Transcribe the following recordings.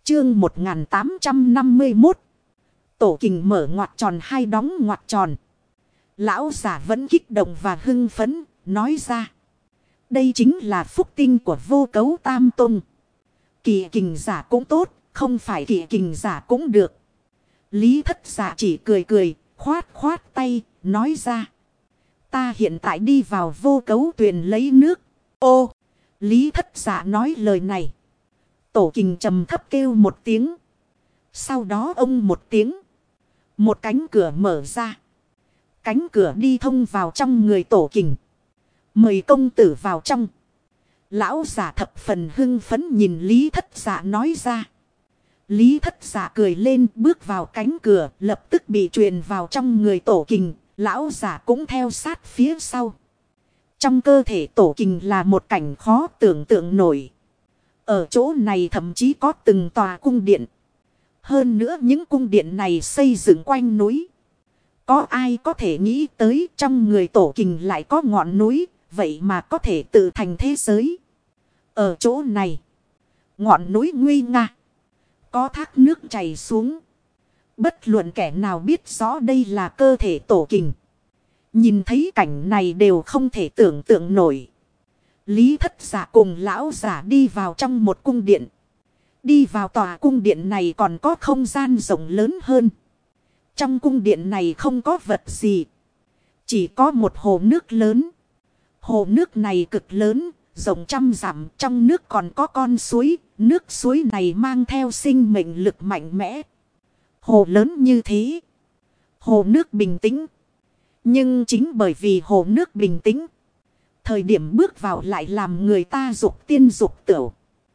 Chương 1851. Tổ kình mở ngoặc tròn hai đóng ngoặc tròn. Lão giả vẫn kích động và hưng phấn, nói ra. Đây chính là phúc tinh của Vô Cấu Tam Tông. Kỳ kình giả cũng tốt, không phải kỳ kình giả cũng được. Lý Thất Dạ chỉ cười cười, khoát khoát tay, nói ra. Ta hiện tại đi vào Vô Cấu Tuyền lấy nước. Ô, Lý Thất Dạ nói lời này. Tổ kình trầm thấp kêu một tiếng. Sau đó ông một tiếng. Một cánh cửa mở ra. Cánh cửa đi thông vào trong người tổ kình. Mời công tử vào trong. Lão giả thập phần hưng phấn nhìn Lý Thất Dạ nói ra. Lý Thất Dạ cười lên bước vào cánh cửa, lập tức bị truyền vào trong người tổ kình. Lão giả cũng theo sát phía sau. Trong cơ thể tổ kình là một cảnh khó tưởng tượng nổi. Ở chỗ này thậm chí có từng tòa cung điện. Hơn nữa những cung điện này xây dựng quanh núi. Có ai có thể nghĩ tới trong người tổ kình lại có ngọn núi, vậy mà có thể tự thành thế giới. Ở chỗ này, ngọn núi nguy nga, có thác nước chảy xuống. Bất luận kẻ nào biết rõ đây là cơ thể tổ kình. Nhìn thấy cảnh này đều không thể tưởng tượng nổi. Lý Thất Dạ cùng lão giả đi vào trong một cung điện. Đi vào tòa cung điện này còn có không gian rộng lớn hơn. Trong cung điện này không có vật gì. Chỉ có một hồ nước lớn. Hồ nước này cực lớn, rộng trăm dặm, trong nước còn có con suối. Nước suối này mang theo sinh mệnh lực mạnh mẽ. Hồ lớn như thế. Hồ nước bình tĩnh. Nhưng chính bởi vì hồ nước bình tĩnh. Thời điểm bước vào lại làm người ta dục tiên dục tửu.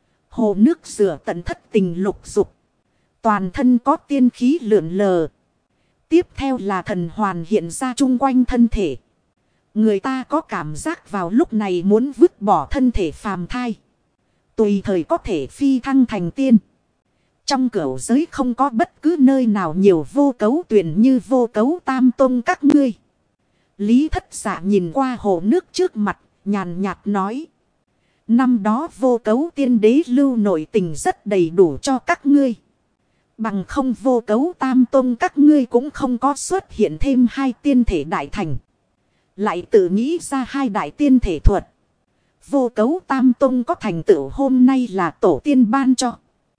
Hồ nước rửa tận thất tình lục dục. Toàn thân có tiên khí lượn lờ. Tiếp theo là thần hoàn hiện ra chung quanh thân thể. Người ta có cảm giác vào lúc này muốn vứt bỏ thân thể phàm thai. Tùy thời có thể phi thăng thành tiên. Trong cửu giới không có bất cứ nơi nào nhiều Vô Cấu Tuyền như Vô Cấu Tam Tông các ngươi. Lý Thất Dạ nhìn qua hồ nước trước mặt, nhàn nhạt nói. Năm đó Vô Cấu Tiên Đế lưu nội tình rất đầy đủ cho các ngươi. Bằng không Vô Cấu Tam Tông các ngươi cũng không có xuất hiện thêm hai tiên thể đại thành. Lại tự nghĩ ra hai đại tiên thể thuật. Vô Cấu Tam Tông có thành tựu hôm nay là tổ tiên ban cho.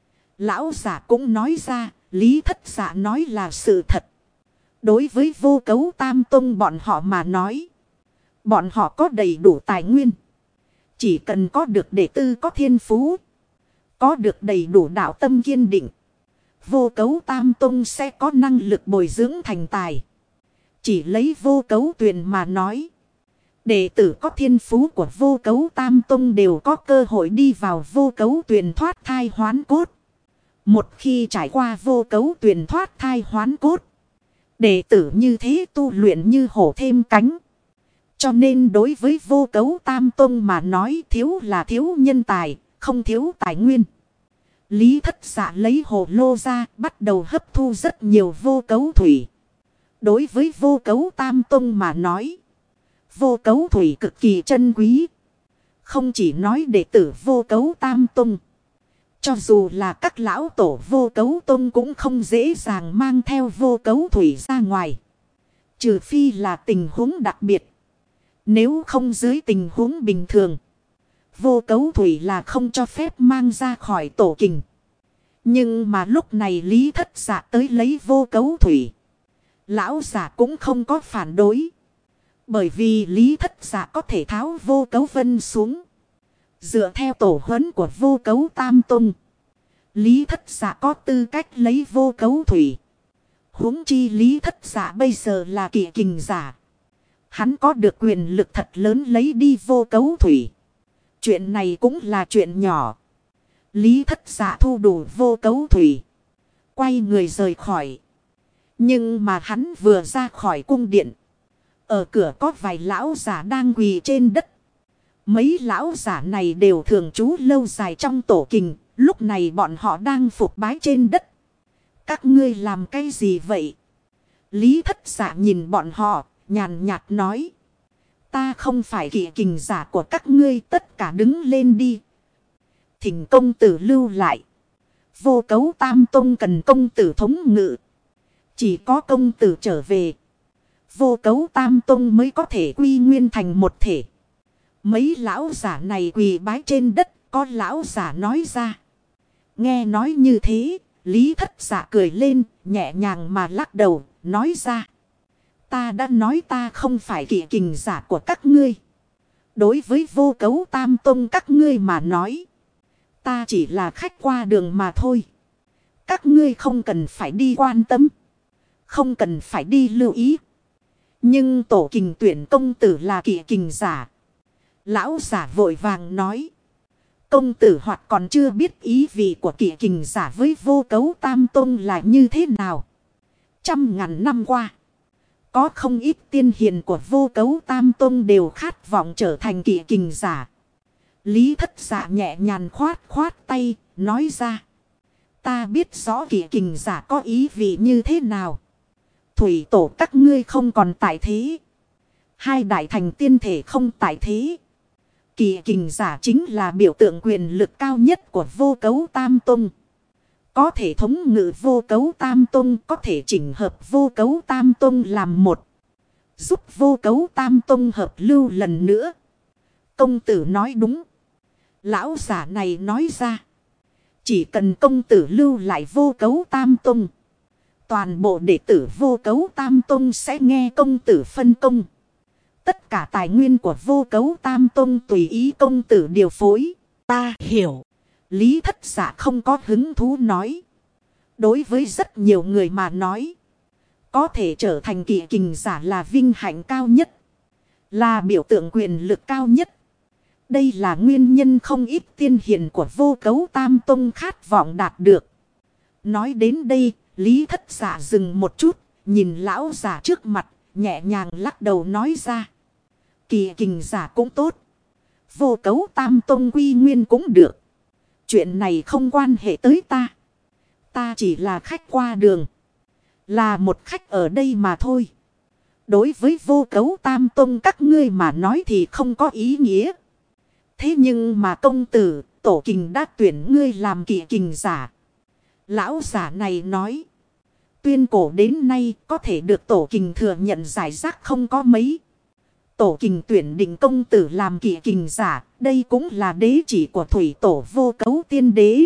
Lão giả cũng nói ra, Lý Thất Dạ nói là sự thật. Đối với Vô Cấu Tam Tông bọn họ mà nói. Bọn họ có đầy đủ tài nguyên. Chỉ cần có được đệ tử có thiên phú. Có được đầy đủ đạo tâm kiên định. Vô Cấu Tam Tông sẽ có năng lực bồi dưỡng thành tài. Chỉ lấy Vô Cấu Tuyền mà nói. Đệ tử có thiên phú của Vô Cấu Tam Tông đều có cơ hội đi vào Vô Cấu Tuyền thoát thai hoán cốt. Một khi trải qua Vô Cấu Tuyền thoát thai hoán cốt. Đệ tử như thế tu luyện như hổ thêm cánh. Cho nên đối với Vô Cấu Tam Tông mà nói thiếu là thiếu nhân tài, không thiếu tài nguyên. Lý Thất Dạ lấy hồ lô ra, bắt đầu hấp thu rất nhiều vô cấu thủy. Đối với Vô Cấu Tam Tông mà nói, vô cấu thủy cực kỳ chân quý. Không chỉ nói đệ tử Vô Cấu Tam Tông. Cho dù là các lão tổ Vô Cấu Tông cũng không dễ dàng mang theo vô cấu thủy ra ngoài. Trừ phi là tình huống đặc biệt. Nếu không dưới tình huống bình thường. Vô cấu thủy là không cho phép mang ra khỏi tổ kình. Nhưng mà lúc này Lý Thất Dạ tới lấy vô cấu thủy. Lão giả cũng không có phản đối. Bởi vì Lý Thất Dạ có thể tháo vô cấu vân xuống. Dựa theo tổ huấn của Vô Cấu Tam Tông. Lý Thất Dạ có tư cách lấy vô cấu thủy. Huống chi Lý Thất Dạ bây giờ là kỵ kình giả. Hắn có được quyền lực thật lớn lấy đi vô cấu thủy. Chuyện này cũng là chuyện nhỏ. Lý Thất Dạ thu đủ vô cấu thủy. Quay người rời khỏi. Nhưng mà hắn vừa ra khỏi cung điện. Ở cửa có vài lão giả đang quỳ trên đất. Mấy lão giả này đều thường trú lâu dài trong tổ kình. Lúc này bọn họ đang phục bái trên đất. Các ngươi làm cái gì vậy? Lý Thất Dạ nhìn bọn họ, nhàn nhạt nói. Ta không phải kỵ kình giả của các ngươi, tất cả đứng lên đi. Thỉnh công tử lưu lại. Vô Cấu Tam Tông cần công tử thống ngự. Chỉ có công tử trở về, Vô Cấu Tam Tông mới có thể quy nguyên thành một thể. Mấy lão giả này quỳ bái trên đất, có lão giả nói ra. Nghe nói như thế, Lý Thất Dạ cười lên, nhẹ nhàng mà lắc đầu, nói ra. Ta đã nói ta không phải kỵ kình giả của các ngươi. Đối với Vô Cấu Tam Tông các ngươi mà nói, ta chỉ là khách qua đường mà thôi. Các ngươi không cần phải đi quan tâm, không cần phải đi lưu ý. Nhưng tổ kình tuyển công tử là kỵ kình giả. Lão giả vội vàng nói. Công tử hoặc còn chưa biết ý vị của kỵ kình giả với Vô Cấu Tam Tông là như thế nào. Trăm ngàn năm qua, có không ít tiên hiền của Vô Cấu Tam Tông đều khát vọng trở thành kỵ kình giả. Lý Thất Dạ nhẹ nhàng khoát khoát tay, nói ra. Ta biết rõ kỵ kình giả có ý vị như thế nào. Thủy tổ các ngươi không còn tại thế. Hai đại thành tiên thể không tại thế. Kỵ kình giả chính là biểu tượng quyền lực cao nhất của Vô Cấu Tam Tông. Có thể thống ngự Vô Cấu Tam Tông, có thể chỉnh hợp Vô Cấu Tam Tông làm một. Giúp Vô Cấu Tam Tông hợp lưu lần nữa. Công tử nói đúng. Lão giả này nói ra. Chỉ cần công tử lưu lại Vô Cấu Tam Tông, toàn bộ đệ tử Vô Cấu Tam Tông sẽ nghe công tử phân công. Tất cả tài nguyên của Vô Cấu Tam Tông tùy ý công tử điều phối. Ta hiểu. Lý Thất Dạ không có hứng thú nói. Đối với rất nhiều người mà nói, có thể trở thành kỵ kình giả là vinh hạnh cao nhất, là biểu tượng quyền lực cao nhất. Đây là nguyên nhân không ít tiên hiền của Vô Cấu Tam Tông khát vọng đạt được. Nói đến đây, Lý Thất Dạ dừng một chút, nhìn lão giả trước mặt, nhẹ nhàng lắc đầu nói ra. Kỵ kình giả cũng tốt, Vô Cấu Tam Tông quy nguyên cũng được. Chuyện này không quan hệ tới ta. Ta chỉ là khách qua đường, là một khách ở đây mà thôi. Đối với Vô Cấu Tam Tông các ngươi mà nói thì không có ý nghĩa. Thế nhưng mà công tử, tổ kình đã tuyển ngươi làm kỵ kình giả. Lão giả này nói. Tuyên cổ đến nay có thể được tổ kình thừa nhận giải rác không có mấy. Tổ kình tuyển định công tử làm kỵ kình giả, đây cũng là đế chỉ của thủy tổ Vô Cấu tiên đế.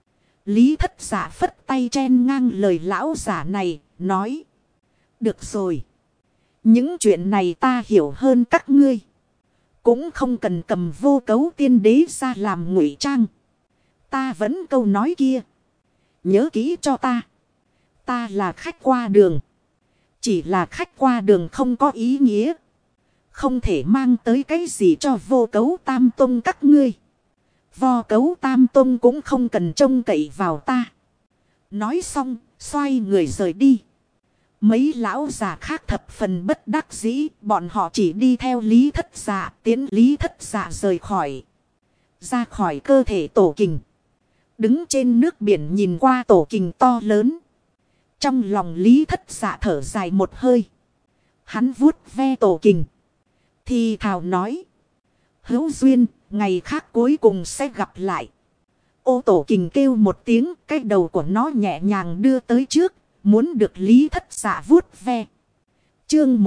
Lý Thất Dạ phất tay chen ngang lời lão giả này, nói. Được rồi. Những chuyện này ta hiểu hơn các ngươi. Cũng không cần cầm Vô Cấu tiên đế ra làm ngụy trang. Ta vẫn câu nói kia. Nhớ kỹ cho ta. Ta là khách qua đường. Chỉ là khách qua đường không có ý nghĩa. Không thể mang tới cái gì cho Vô Cấu Tam Tông các ngươi. Vô Cấu Tam Tông cũng không cần trông cậy vào ta. Nói xong, xoay người rời đi. Mấy lão già khác thập phần bất đắc dĩ, bọn họ chỉ đi theo Lý Thất Dạ, tiến Lý Thất Dạ rời khỏi. Ra khỏi cơ thể tổ kình. Đứng trên nước biển nhìn qua tổ kình to lớn. Trong lòng Lý Thất Dạ thở dài một hơi. Hắn vuốt ve tổ kình. Thì thào nói. Hữu duyên, ngày khác cuối cùng sẽ gặp lại. Ô tổ kình kêu một tiếng, cái đầu của nó nhẹ nhàng đưa tới trước. Muốn được Lý Thất Dạ vuốt ve. Chương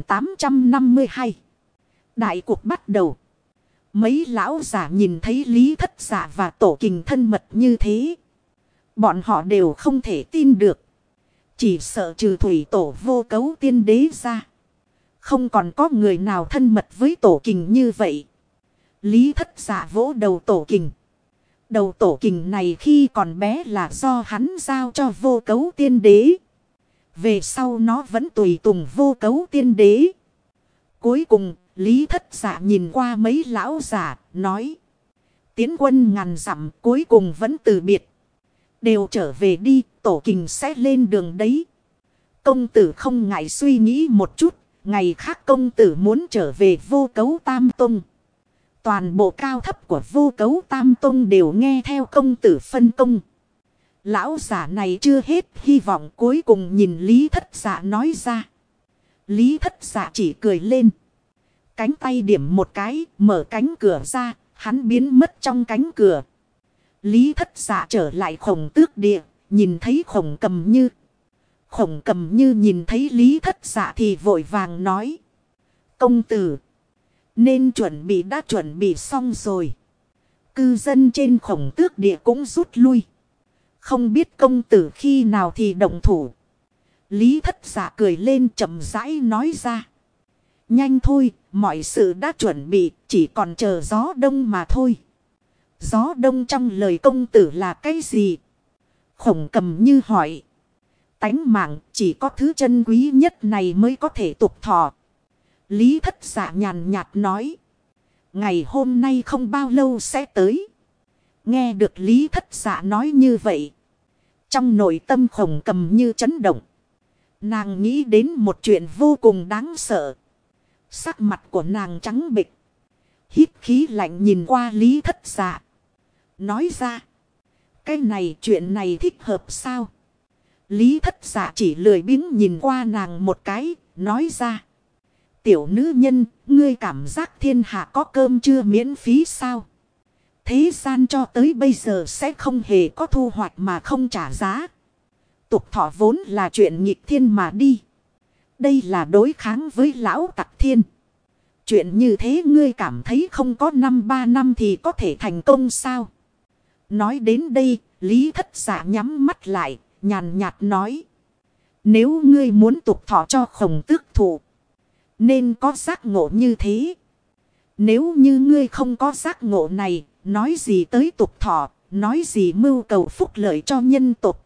1852. Đại cuộc bắt đầu. Mấy lão giả nhìn thấy Lý Thất Dạ và tổ kình thân mật như thế. Bọn họ đều không thể tin được. Chỉ sợ trừ thủy tổ Vô Cấu tiên đế ra, không còn có người nào thân mật với tổ kình như vậy. Lý Thất Dạ vỗ đầu tổ kình. Đầu tổ kình này khi còn bé là do hắn giao cho Vô Cấu tiên đế. Về sau nó vẫn tùy tùng Vô Cấu tiên đế. Cuối cùng, Lý Thất Dạ nhìn qua mấy lão giả, nói. Tiến quân ngàn dặm cuối cùng vẫn từ biệt. Đều trở về đi, tổ kình sẽ lên đường đấy. Công tử không ngại suy nghĩ một chút, ngày khác công tử muốn trở về Vô Cấu Tam Tông. Toàn bộ cao thấp của Vô Cấu Tam Tông đều nghe theo công tử phân công. Lão giả này chưa hết hy vọng, cuối cùng nhìn Lý Thất Dạ nói ra. Lý Thất Dạ chỉ cười lên. Cánh tay điểm một cái, mở cánh cửa ra, hắn biến mất trong cánh cửa. Lý Thất Dạ trở lại Khổng Tước Địa, nhìn thấy Khổng Cầm Như. Khổng Cầm Như nhìn thấy Lý Thất Dạ thì vội vàng nói. Công tử, nên đã chuẩn bị xong rồi. Cư dân trên Khổng Tước Địa cũng rút lui. Không biết công tử khi nào thì động thủ. Lý Thất Dạ cười lên chậm rãi nói ra. Nhanh thôi, mọi sự đã chuẩn bị, chỉ còn chờ gió đông mà thôi. Gió đông trong lời công tử là cái gì? Khổng Cầm Như hỏi. Tánh mạng chỉ có thứ chân quý nhất này mới có thể tục thọ. Lý Thất Dạ nhàn nhạt nói. Ngày hôm nay không bao lâu sẽ tới. Nghe được Lý Thất Dạ nói như vậy. Trong nội tâm Khổng Cầm Như chấn động. Nàng nghĩ đến một chuyện vô cùng đáng sợ. Sắc mặt của nàng trắng bệch. Hít khí lạnh nhìn qua Lý Thất Dạ. Nói ra. Chuyện này thích hợp sao? Lý Thất Dạ chỉ lười biếng nhìn qua nàng một cái. Nói ra. Tiểu nữ nhân, ngươi cảm giác thiên hạ có cơm chưa miễn phí sao? Thế gian cho tới bây giờ sẽ không hề có thu hoạch mà không trả giá. Tục thọ vốn là chuyện nghịch thiên mà đi. Đây là đối kháng với lão tặc thiên. Chuyện như thế ngươi cảm thấy không có 5-3 năm thì có thể thành công sao? Nói đến đây, Lý Thất Dạ nhắm mắt lại, nhàn nhạt nói. Nếu ngươi muốn tục thọ cho Khổng Tước thụ, nên có giác ngộ như thế. Nếu như ngươi không có giác ngộ này, nói gì tới tục thọ, nói gì mưu cầu phúc lợi cho nhân tộc.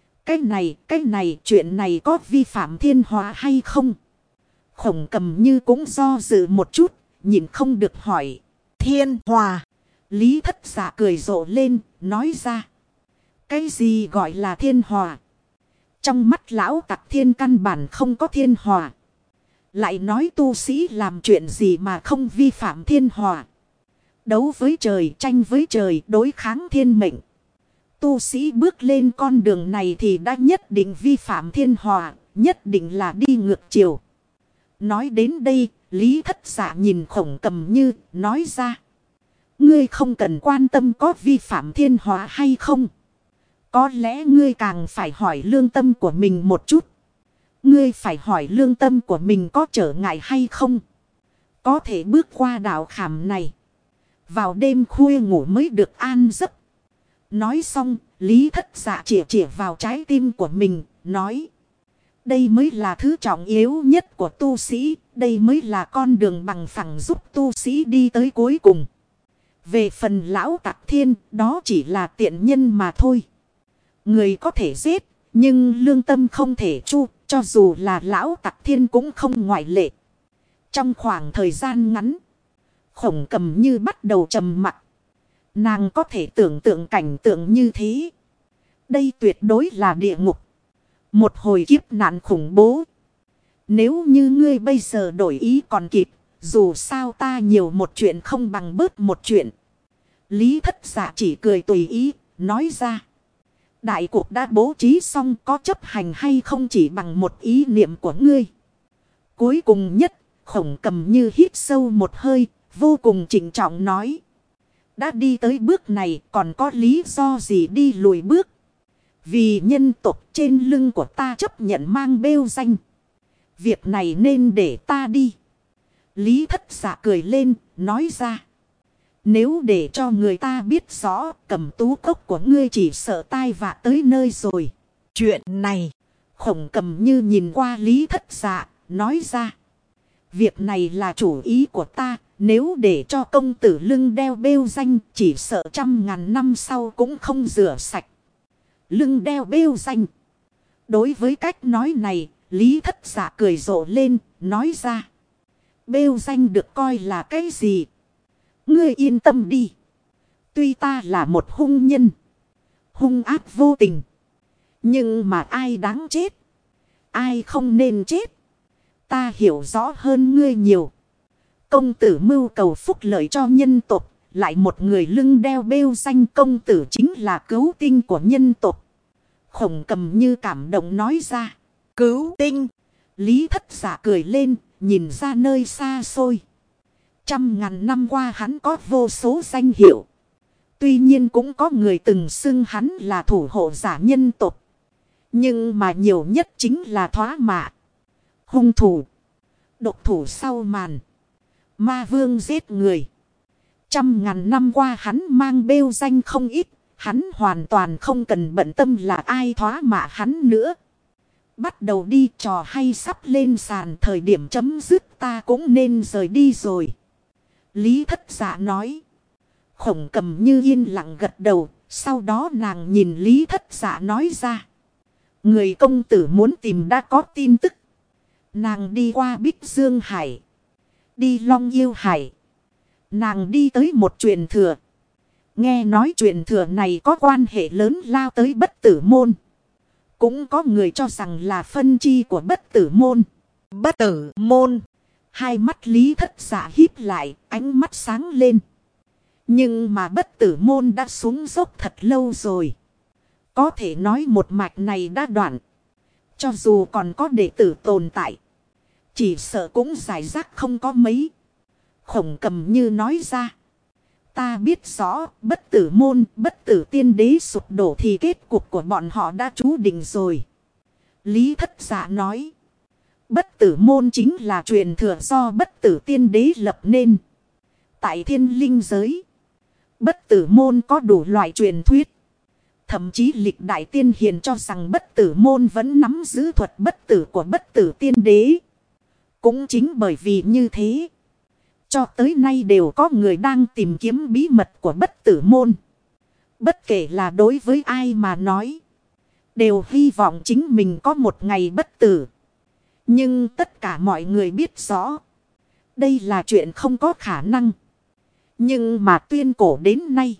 Chuyện này có vi phạm thiên hòa hay không? Khổng Cầm Như cũng do dự một chút, nhìn không được hỏi. Thiên hòa. Lý Thất Dạ cười rộ lên, nói ra. Cái gì gọi là thiên hòa? Trong mắt lão tặc thiên căn bản không có thiên hòa. Lại nói tu sĩ làm chuyện gì mà không vi phạm thiên hòa. Đấu với trời, tranh với trời, đối kháng thiên mệnh. Tu sĩ bước lên con đường này thì đã nhất định vi phạm thiên hòa, nhất định là đi ngược chiều. Nói đến đây, Lý Thất Dạ nhìn Khổng Cầm Như, nói ra. Ngươi không cần quan tâm có vi phạm thiên hòa hay không. Có lẽ ngươi càng phải hỏi lương tâm của mình một chút. Ngươi phải hỏi lương tâm của mình có trở ngại hay không. Có thể bước qua đạo khảm này. Vào đêm khuya ngủ mới được an giấc. Nói xong, Lý Thất Dạ chĩa vào trái tim của mình, nói. Đây mới là thứ trọng yếu nhất của tu sĩ. Đây mới là con đường bằng phẳng giúp tu sĩ đi tới cuối cùng. Về phần lão tặc thiên, đó chỉ là tiện nhân mà thôi. Người có thể giết, nhưng lương tâm không thể chu, cho dù là lão tặc thiên cũng không ngoại lệ. Trong khoảng thời gian ngắn, Khổng Cầm Như bắt đầu trầm mặc. Nàng có thể tưởng tượng cảnh tượng như thế. Đây tuyệt đối là địa ngục. Một hồi kiếp nạn khủng bố. Nếu như ngươi bây giờ đổi ý còn kịp, dù sao ta nhiều một chuyện không bằng bớt một chuyện. Lý Thất Dạ chỉ cười tùy ý, nói ra. Đại cuộc đã bố trí xong, có chấp hành hay không chỉ bằng một ý niệm của ngươi. Cuối cùng nhất, Khổng Cầm Như hít sâu một hơi, vô cùng trịnh trọng nói. Đã đi tới bước này, còn có lý do gì đi lùi bước. Vì nhân tộc trên lưng của ta chấp nhận mang bêu danh. Việc này nên để ta đi. Lý Thất Dạ cười lên, nói ra. Nếu để cho người ta biết rõ, Cầm Tú cốc của ngươi chỉ sợ tai vạ tới nơi rồi. Chuyện này, Khổng Cầm Như nhìn qua Lý Thất Dạ, nói ra. Việc này là chủ ý của ta, nếu để cho công tử lưng đeo bêu danh, chỉ sợ 100.000 năm sau cũng không rửa sạch. Lưng đeo bêu danh. Đối với cách nói này, Lý Thất Dạ cười rộ lên, nói ra. Bêu danh được coi là cái gì? Ngươi yên tâm đi. Tuy ta là một hung nhân, hung ác vô tình, nhưng mà ai đáng chết, ai không nên chết, ta hiểu rõ hơn ngươi nhiều. Công tử mưu cầu phúc lợi cho nhân tộc, lại một người lưng đeo bêu danh, công tử chính là cứu tinh của nhân tộc. Khổng Cầm Như cảm động nói ra. Cứu tinh. Lý Thất Dạ cười lên, nhìn ra nơi xa xôi. 100.000 năm qua hắn có vô số danh hiệu. Tuy nhiên cũng có người từng xưng hắn là thủ hộ giả nhân tộc. Nhưng mà nhiều nhất chính là thoá mạ. Hung thủ. Độc thủ sau màn. Ma vương giết người. 100.000 năm qua hắn mang bêu danh không ít. Hắn hoàn toàn không cần bận tâm là ai thoá mạ hắn nữa. Bắt đầu đi, trò hay sắp lên sàn, thời điểm chấm dứt ta cũng nên rời đi rồi. Lý Thất Dạ nói. Khổng Cầm Như yên lặng gật đầu. Sau đó nàng nhìn Lý Thất Dạ nói ra. Người công tử muốn tìm đã có tin tức. Nàng đi qua Bích Dương Hải. Đi Long Yêu Hải. Nàng đi tới một truyền thừa. Nghe nói truyền thừa này có quan hệ lớn lao tới Bất Tử Môn. Cũng có người cho rằng là phân chi của Bất Tử Môn. Bất Tử Môn. Hai mắt Lý Thất Dạ híp lại, ánh mắt sáng lên. Nhưng mà Bất Tử Môn đã xuống dốc thật lâu rồi. Có thể nói một mạch này đã đoạn. Cho dù còn có đệ tử tồn tại, chỉ sợ cũng giải rác không có mấy. Khổng Cầm Như nói ra. Ta biết rõ, Bất Tử Môn, Bất Tử Tiên Đế sụp đổ thì kết cục của bọn họ đã chú định rồi. Lý Thất Dạ nói. Bất Tử Môn chính là truyền thừa do Bất Tử Tiên Đế lập nên. Tại Thiên Linh giới, Bất Tử Môn có đủ loại truyền thuyết. Thậm chí lịch đại tiên hiền cho rằng Bất Tử Môn vẫn nắm giữ thuật bất tử của Bất Tử Tiên Đế. Cũng chính bởi vì như thế, cho tới nay đều có người đang tìm kiếm bí mật của Bất Tử Môn. Bất kể là đối với ai mà nói, đều hy vọng chính mình có một ngày bất tử. Nhưng tất cả mọi người biết rõ, đây là chuyện không có khả năng. Nhưng mà tuyên cổ đến nay,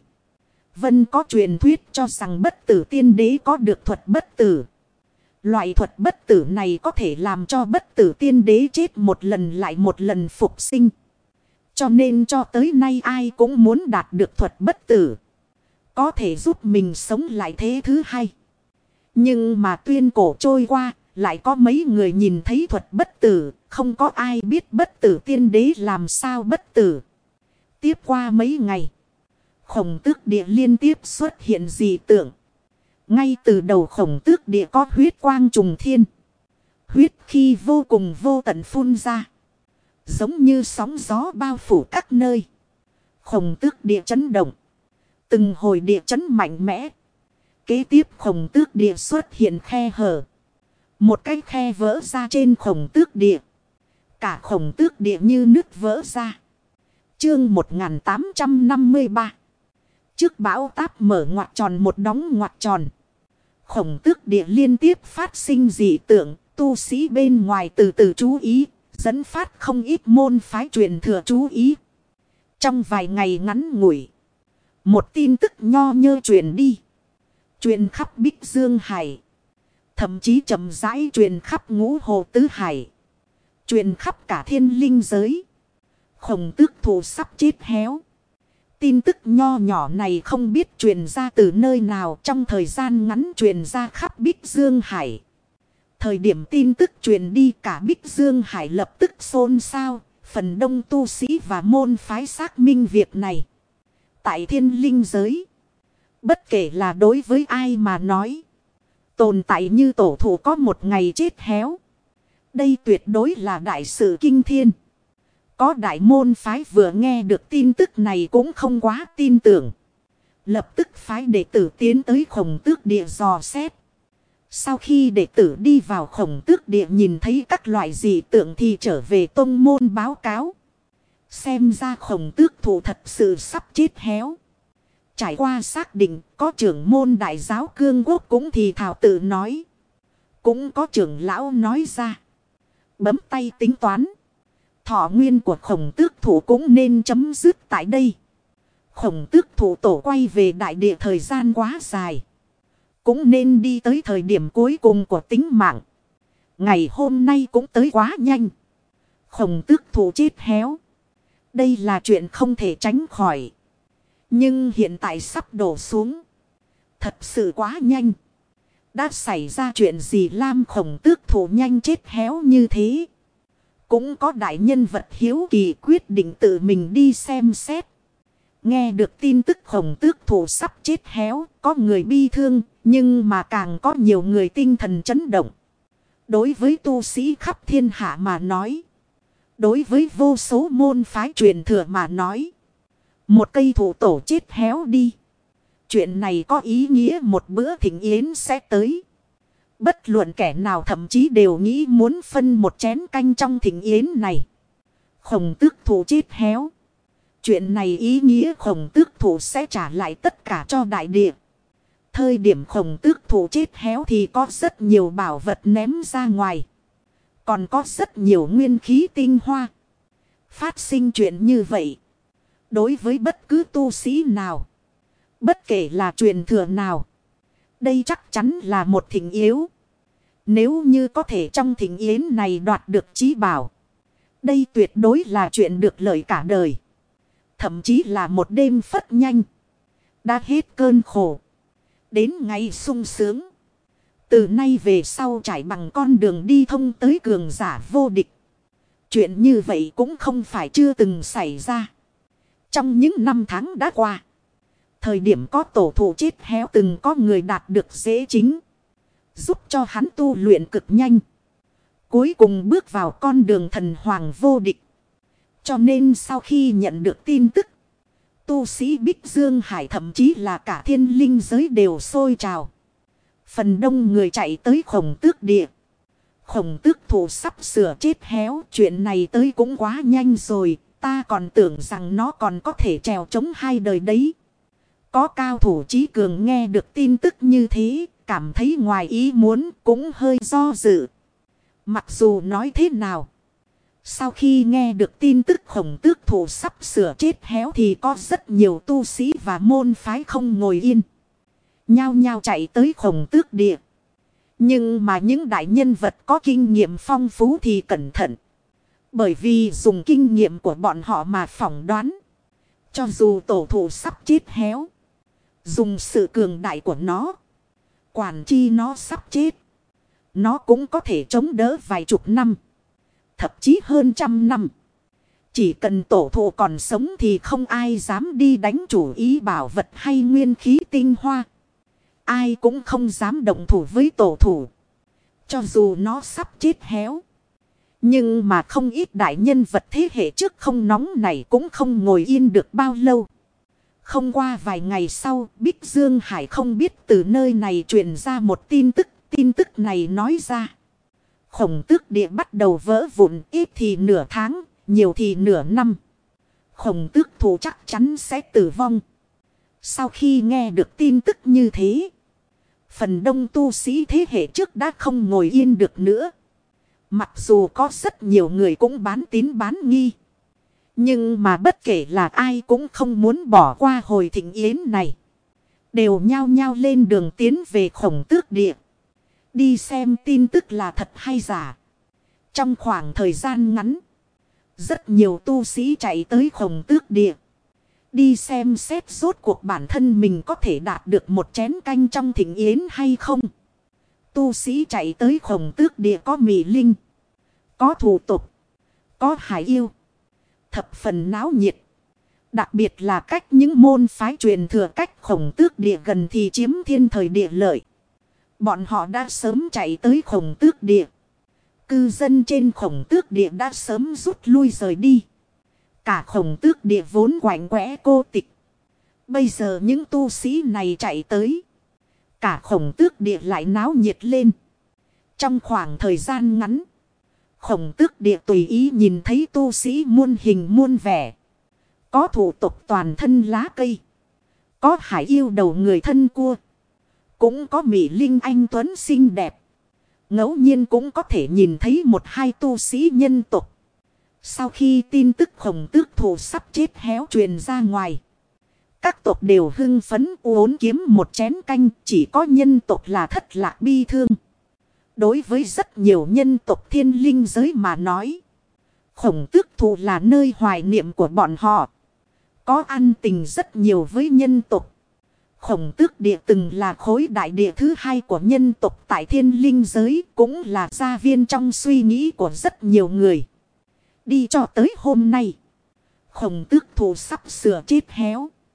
vẫn có truyền thuyết cho rằng Bất Tử Tiên Đế có được thuật bất tử. Loại thuật bất tử này có thể làm cho Bất Tử Tiên Đế chết một lần lại một lần phục sinh. Cho nên cho tới nay ai cũng muốn đạt được thuật bất tử, có thể giúp mình sống lại thế thứ hai. Nhưng mà tuyên cổ trôi qua, lại có mấy người nhìn thấy thuật bất tử, không có ai biết Bất Tử Tiên Đế làm sao bất tử. Tiếp qua mấy ngày, Khổng Tước Địa liên tiếp xuất hiện dị tượng. Ngay từ đầu Khổng Tước Địa có huyết quang trùng thiên. Huyết khi vô cùng vô tận phun ra, giống như sóng gió bao phủ các nơi. Khổng Tước Địa chấn động. Từng hồi địa chấn mạnh mẽ. Kế tiếp Khổng Tước Địa xuất hiện khe hở. Một cái khe vỡ ra trên Khổng Tước Địa. Cả Khổng Tước Địa như nứt vỡ ra. Chương 1853. Trước bão táp mở ngoặc tròn một đóng ngoặc tròn. Khổng Tước Địa liên tiếp phát sinh dị tượng. Tu sĩ bên ngoài từ từ chú ý, dẫn phát không ít môn phái truyền thừa chú ý. Trong vài ngày ngắn ngủi, một tin tức nho nhơ truyền đi. Truyền khắp Bích Dương Hải. Thậm chí chậm rãi truyền khắp Ngũ Hồ Tứ Hải. Truyền khắp cả Thiên Linh giới. Khổng Tước Thủ sắp chết héo. Tin tức nho nhỏ này không biết truyền ra từ nơi nào, trong thời gian ngắn truyền ra khắp Bích Dương Hải. Thời điểm tin tức truyền đi, cả Bích Dương Hải lập tức xôn xao. Phần đông tu sĩ và môn phái xác minh việc này. Tại Thiên Linh giới, bất kể là đối với ai mà nói, tồn tại như tổ thủ có một ngày chết héo, đây tuyệt đối là đại sự kinh thiên. Có đại môn phái vừa nghe được tin tức này cũng không quá tin tưởng. Lập tức phái đệ tử tiến tới Khổng Tước Địa dò xét. Sau khi đệ tử đi vào Khổng Tước Địa nhìn thấy các loại dị tượng thì trở về tông môn báo cáo. Xem ra Khổng Tước Thủ thật sự sắp chết héo. Trải qua xác định, có trưởng môn đại giáo Cương Quốc cũng thì thảo tự nói. Cũng có trưởng lão nói ra. Bấm tay tính toán. Thọ nguyên của Khổng Tước Thủ cũng nên chấm dứt tại đây. Khổng Tước Thủ tổ quay về đại địa thời gian quá dài, cũng nên đi tới thời điểm cuối cùng của tính mạng. Ngày hôm nay cũng tới quá nhanh. Khổng Tước Thủ chết héo, đây là chuyện không thể tránh khỏi. Nhưng hiện tại sắp đổ xuống, thật sự quá nhanh. Đã xảy ra chuyện gì làm Khổng Tước Thủ nhanh chết héo như thế? Cũng có đại nhân vật hiếu kỳ quyết định tự mình đi xem xét. Nghe được tin tức Khổng Tước Thủ sắp chết héo, có người bi thương, nhưng mà càng có nhiều người tinh thần chấn động. Đối với tu sĩ khắp thiên hạ mà nói, đối với vô số môn phái truyền thừa mà nói, một cây thủ tổ chết héo đi. Chuyện này có ý nghĩa một bữa thịnh yến sẽ tới. Bất luận kẻ nào thậm chí đều nghĩ muốn phân một chén canh trong thịnh yến này. Khổng Tước Thủ chết héo. Chuyện này ý nghĩa Khổng Tước Thủ sẽ trả lại tất cả cho đại địa. Thời điểm Khổng Tước Thủ chết héo thì có rất nhiều bảo vật ném ra ngoài. Còn có rất nhiều nguyên khí tinh hoa. Phát sinh chuyện như vậy. Đối với bất cứ tu sĩ nào, bất kể là truyền thừa nào, đây chắc chắn là một thịnh yếu. Nếu như có thể trong thịnh yến này đoạt được chí bảo, đây tuyệt đối là chuyện được lợi cả đời. Thậm chí là một đêm phất nhanh, đã hết cơn khổ, đến ngày sung sướng. Từ nay về sau trải bằng con đường đi thông tới cường giả vô địch. Chuyện như vậy cũng không phải chưa từng xảy ra. Trong những năm tháng đã qua, thời điểm có tổ thụ chết héo từng có người đạt được dễ chính, giúp cho hắn tu luyện cực nhanh. Cuối cùng bước vào con đường thần hoàng vô địch. Cho nên sau khi nhận được tin tức, tu sĩ Bích Dương Hải thậm chí là cả thiên linh giới đều sôi trào. Phần đông người chạy tới Khổng Tước Địa. Khổng Tước Thủ sắp sửa chết héo. Chuyện này tới cũng quá nhanh rồi. Ta còn tưởng rằng nó còn có thể trèo chống 2 đời đấy. Có cao thủ chí cường nghe được tin tức như thế, cảm thấy ngoài ý muốn, cũng hơi do dự. Mặc dù nói thế nào, sau khi nghe được tin tức Khổng Tước Thủ sắp sửa chết héo thì có rất nhiều tu sĩ và môn phái không ngồi yên, nhao nhao chạy tới Khổng Tước Địa. Nhưng mà những đại nhân vật có kinh nghiệm phong phú thì cẩn thận. Bởi vì dùng kinh nghiệm của bọn họ mà phỏng đoán, cho dù tổ thụ sắp chết héo, dùng sự cường đại của nó, quản chi nó sắp chết, nó cũng có thể chống đỡ vài chục năm, thậm chí hơn 100 năm. Chỉ cần tổ thụ còn sống thì không ai dám đi đánh chủ ý bảo vật hay nguyên khí tinh hoa. Ai cũng không dám động thủ với tổ thụ, cho dù nó sắp chết héo. Nhưng mà không ít đại nhân vật thế hệ trước không nóng này cũng không ngồi yên được bao lâu. Không qua vài ngày sau, Bích Dương Hải không biết từ nơi này truyền ra một tin tức. Tin tức này nói ra, Khổng Tước Địa bắt đầu vỡ vụn, ít thì nửa tháng, nhiều thì nửa năm. Khổng Tước Thủ chắc chắn sẽ tử vong. Sau khi nghe được tin tức như thế, phần đông tu sĩ thế hệ trước đã không ngồi yên được nữa. Mặc dù có rất nhiều người cũng bán tín bán nghi, nhưng mà bất kể là ai cũng không muốn bỏ qua hồi thịnh yến này. Đều nhao nhao lên đường tiến về Khổng Tước Địa, đi xem tin tức là thật hay giả. Trong khoảng thời gian ngắn, rất nhiều tu sĩ chạy tới Khổng Tước Địa, đi xem xét rốt cuộc bản thân mình có thể đạt được một chén canh trong thịnh yến hay không. Tu sĩ chạy tới Khổng Tước Địa có Mị Linh, có thủ tục, có hải yêu, thập phần náo nhiệt. Đặc biệt là cách những môn phái truyền thừa cách Khổng Tước Địa gần thì chiếm thiên thời địa lợi. Bọn họ đã sớm chạy tới Khổng Tước Địa. Cư dân trên Khổng Tước Địa đã sớm rút lui rời đi. Cả Khổng Tước Địa vốn quạnh quẽ cô tịch. Bây giờ những tu sĩ này chạy tới, cả Khổng Tước Địa lại náo nhiệt lên. Trong khoảng thời gian ngắn, Khổng Tước Địa tùy ý nhìn thấy tu sĩ muôn hình muôn vẻ. Có thủ tục toàn thân lá cây, có hải yêu đầu người thân cua, cũng có Mị Linh anh tuấn xinh đẹp. Ngẫu nhiên cũng có thể nhìn thấy một hai tu sĩ nhân tộc. Sau khi tin tức Khổng Tước Thủ sắp chết héo truyền ra ngoài, các tộc đều hưng phấn uốn kiếm một chén canh. Chỉ có nhân tộc là thất lạc bi thương. Đối với rất nhiều nhân tộc thiên linh giới mà nói, Khổng Tước Thủ là nơi hoài niệm của bọn họ. Có ăn tình rất nhiều với nhân tộc. Khổng Tước Địa từng là khối đại địa thứ hai của nhân tộc tại thiên linh giới, cũng là gia viên trong suy nghĩ của rất nhiều người. Đi cho tới hôm nay, Khổng Tước Thủ sắp sửa chết héo.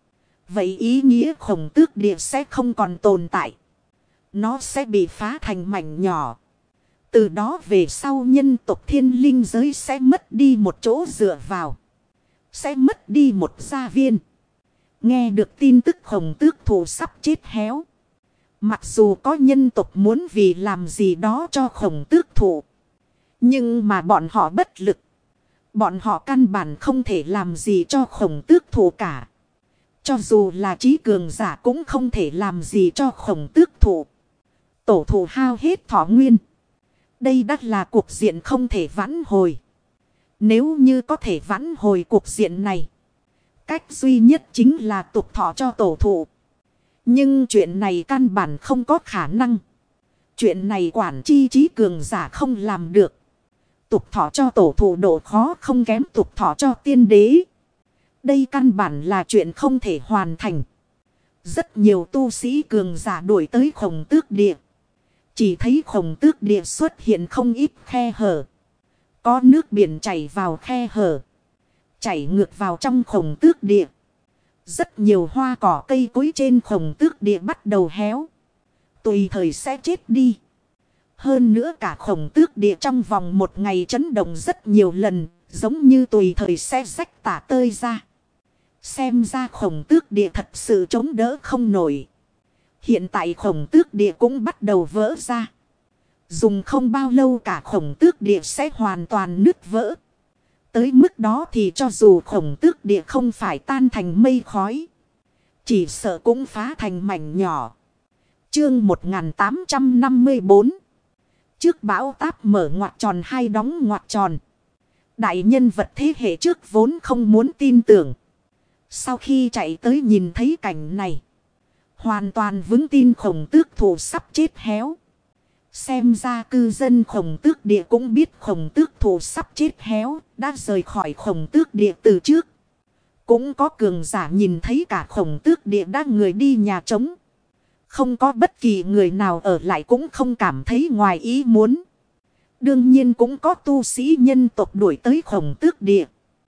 Vậy ý nghĩa Khổng Tước Địa sẽ không còn tồn tại. Nó sẽ bị phá thành mảnh nhỏ. Từ đó về sau nhân tộc thiên linh giới sẽ mất đi một chỗ dựa vào. Sẽ mất đi một gia viên. Nghe được tin tức Khổng Tước Thụ sắp chết héo. Mặc dù có nhân tộc muốn vì làm gì đó cho Khổng Tước Thụ. Nhưng mà bọn họ bất lực. Bọn họ căn bản không thể làm gì cho Khổng Tước Thụ cả. Cho dù là trí cường giả cũng không thể làm gì cho Khổng Tước Thụ. Tổ thụ hao hết thọ nguyên. Đây đắt là cuộc diện không thể vãn hồi. Nếu như có thể vãn hồi cuộc diện này. Cách duy nhất chính là tục thọ cho tổ thụ. Nhưng chuyện này căn bản không có khả năng. Chuyện này quản chi trí cường giả không làm được. Tục thọ cho tổ thụ độ khó không kém tục thọ cho tiên đế. Đây căn bản là chuyện không thể hoàn thành. Rất nhiều tu sĩ cường giả đuổi tới Khổng Tước Địa. Chỉ thấy Khổng Tước Địa xuất hiện không ít khe hở. Có nước biển chảy vào khe hở. Chảy ngược vào trong Khổng Tước Địa. Rất nhiều hoa cỏ cây cối trên Khổng Tước Địa bắt đầu héo. Tùy thời sẽ chết đi. Hơn nữa cả Khổng Tước Địa trong vòng một ngày chấn động rất nhiều lần. Giống như tùy thời sẽ rách tả tơi ra. Xem ra Khổng Tước Địa thật sự chống đỡ không nổi. Hiện tại Khổng Tước Địa cũng bắt đầu vỡ ra. Dùng không bao lâu cả Khổng Tước Địa sẽ hoàn toàn nứt vỡ. Tới mức đó thì cho dù Khổng Tước Địa không phải tan thành mây khói. Chỉ sợ cũng phá thành mảnh nhỏ. Chương 1854. Trước bão táp mở ngoặc tròn hai đóng ngoặc tròn. Đại nhân vật thế hệ trước vốn không muốn tin tưởng. Sau khi chạy tới nhìn thấy cảnh này. Hoàn toàn vững tin Khổng Tước Thụ sắp chết héo. Xem ra cư dân Khổng Tước Địa cũng biết Khổng Tước Thụ sắp chết héo. Đã rời khỏi Khổng Tước Địa từ trước. Cũng có cường giả nhìn thấy cả Khổng Tước Địa đã người đi nhà trống. Không có bất kỳ người nào ở lại cũng không cảm thấy ngoài ý muốn. Đương nhiên cũng có tu sĩ nhân tộc đuổi tới Khổng Tước Địa.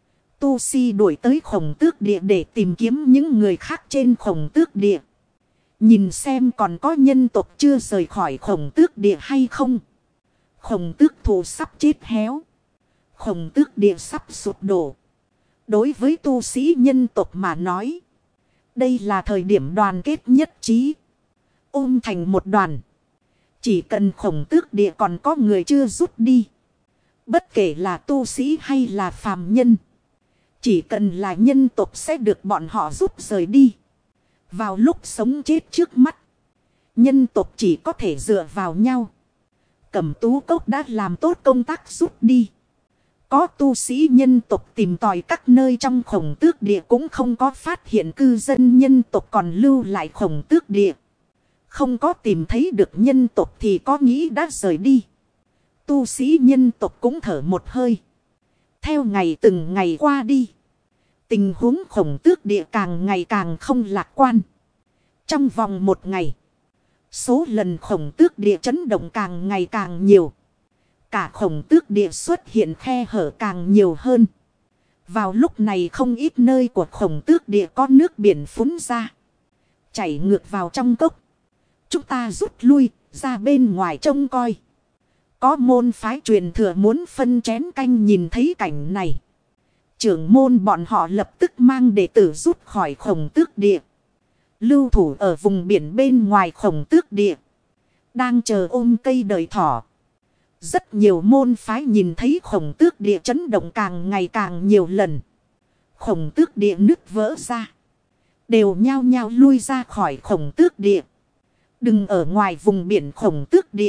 Tu sĩ đuổi tới Khổng Tước Địa để tìm kiếm những người khác trên Khổng Tước Địa. Nhìn xem còn có nhân tộc chưa rời khỏi Khổng Tước Địa hay không. Khổng Tước Thụ sắp chết héo. Khổng Tước Địa sắp sụp đổ. Đối với tu sĩ nhân tộc mà nói. Đây là thời điểm đoàn kết nhất trí. Ôm thành một đoàn. Chỉ cần Khổng Tước Địa còn có người chưa rút đi. Bất kể là tu sĩ hay là phàm nhân. Chỉ cần là nhân tộc sẽ được bọn họ giúp rời đi. Vào lúc sống chết trước mắt. Nhân tộc chỉ có thể dựa vào nhau. Cẩm Tú Cốc đã làm tốt công tác rút đi. Có tu sĩ nhân tộc tìm tòi các nơi trong Khổng Tước Địa cũng không có phát hiện cư dân nhân tộc còn lưu lại Khổng Tước Địa. Không có tìm thấy được nhân tộc thì có nghĩ đã rời đi. Tu sĩ nhân tộc cũng thở một hơi. Theo ngày từng ngày qua đi. Tình huống Khổng Tước Địa càng ngày càng không lạc quan. Trong vòng một ngày. Số lần Khổng Tước Địa chấn động càng ngày càng nhiều. Cả Khổng Tước Địa xuất hiện khe hở càng nhiều hơn. Vào lúc này không ít nơi của Khổng Tước Địa có nước biển phún ra. Chảy ngược vào trong cốc. Chúng ta rút lui ra bên ngoài trông coi. Có môn phái truyền thừa muốn phân chén canh nhìn thấy cảnh này. Trưởng môn bọn họ lập tức mang đệ tử rút khỏi Khổng Tước Địa. Lưu thủ ở vùng biển bên ngoài Khổng Tước Địa. Đang chờ ôm cây đợi thỏ. Rất nhiều môn phái nhìn thấy Khổng Tước Địa chấn động càng ngày càng nhiều lần. Khổng Tước Địa nứt vỡ ra. Đều nhao nhao lui ra khỏi Khổng Tước Địa. Đừng ở ngoài vùng biển Khổng Tước Địa.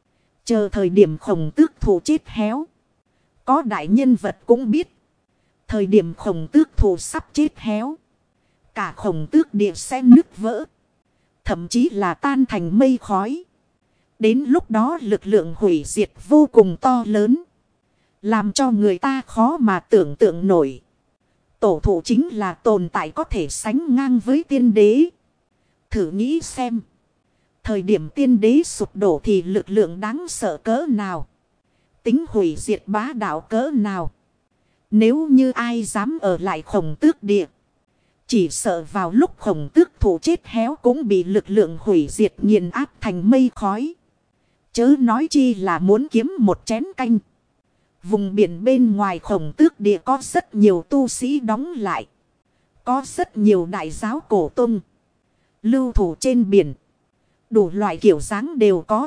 Chờ thời điểm Khổng Tước Thụ chết héo. Có đại nhân vật cũng biết. Thời điểm Khổng Tước Thụ sắp chết héo. Cả Khổng Tước Địa sẽ nứt vỡ. Thậm chí là tan thành mây khói. Đến lúc đó lực lượng hủy diệt vô cùng to lớn. Làm cho người ta khó mà tưởng tượng nổi. Tổ thụ chính là tồn tại có thể sánh ngang với tiên đế. Thử nghĩ xem. Thời điểm tiên đế sụp đổ thì lực lượng đáng sợ cỡ nào. Tính hủy diệt bá đạo cỡ nào. Nếu như ai dám ở lại Khổng Tước Địa. Chỉ sợ vào lúc Khổng Tước thủ chết héo cũng bị lực lượng hủy diệt nghiền áp thành mây khói. Chớ nói chi là muốn kiếm một chén canh. Vùng biển bên ngoài Khổng Tước địa có rất nhiều tu sĩ đóng lại. Có rất nhiều đại giáo cổ tông lưu thủ trên biển. Đủ loại kiểu dáng đều có.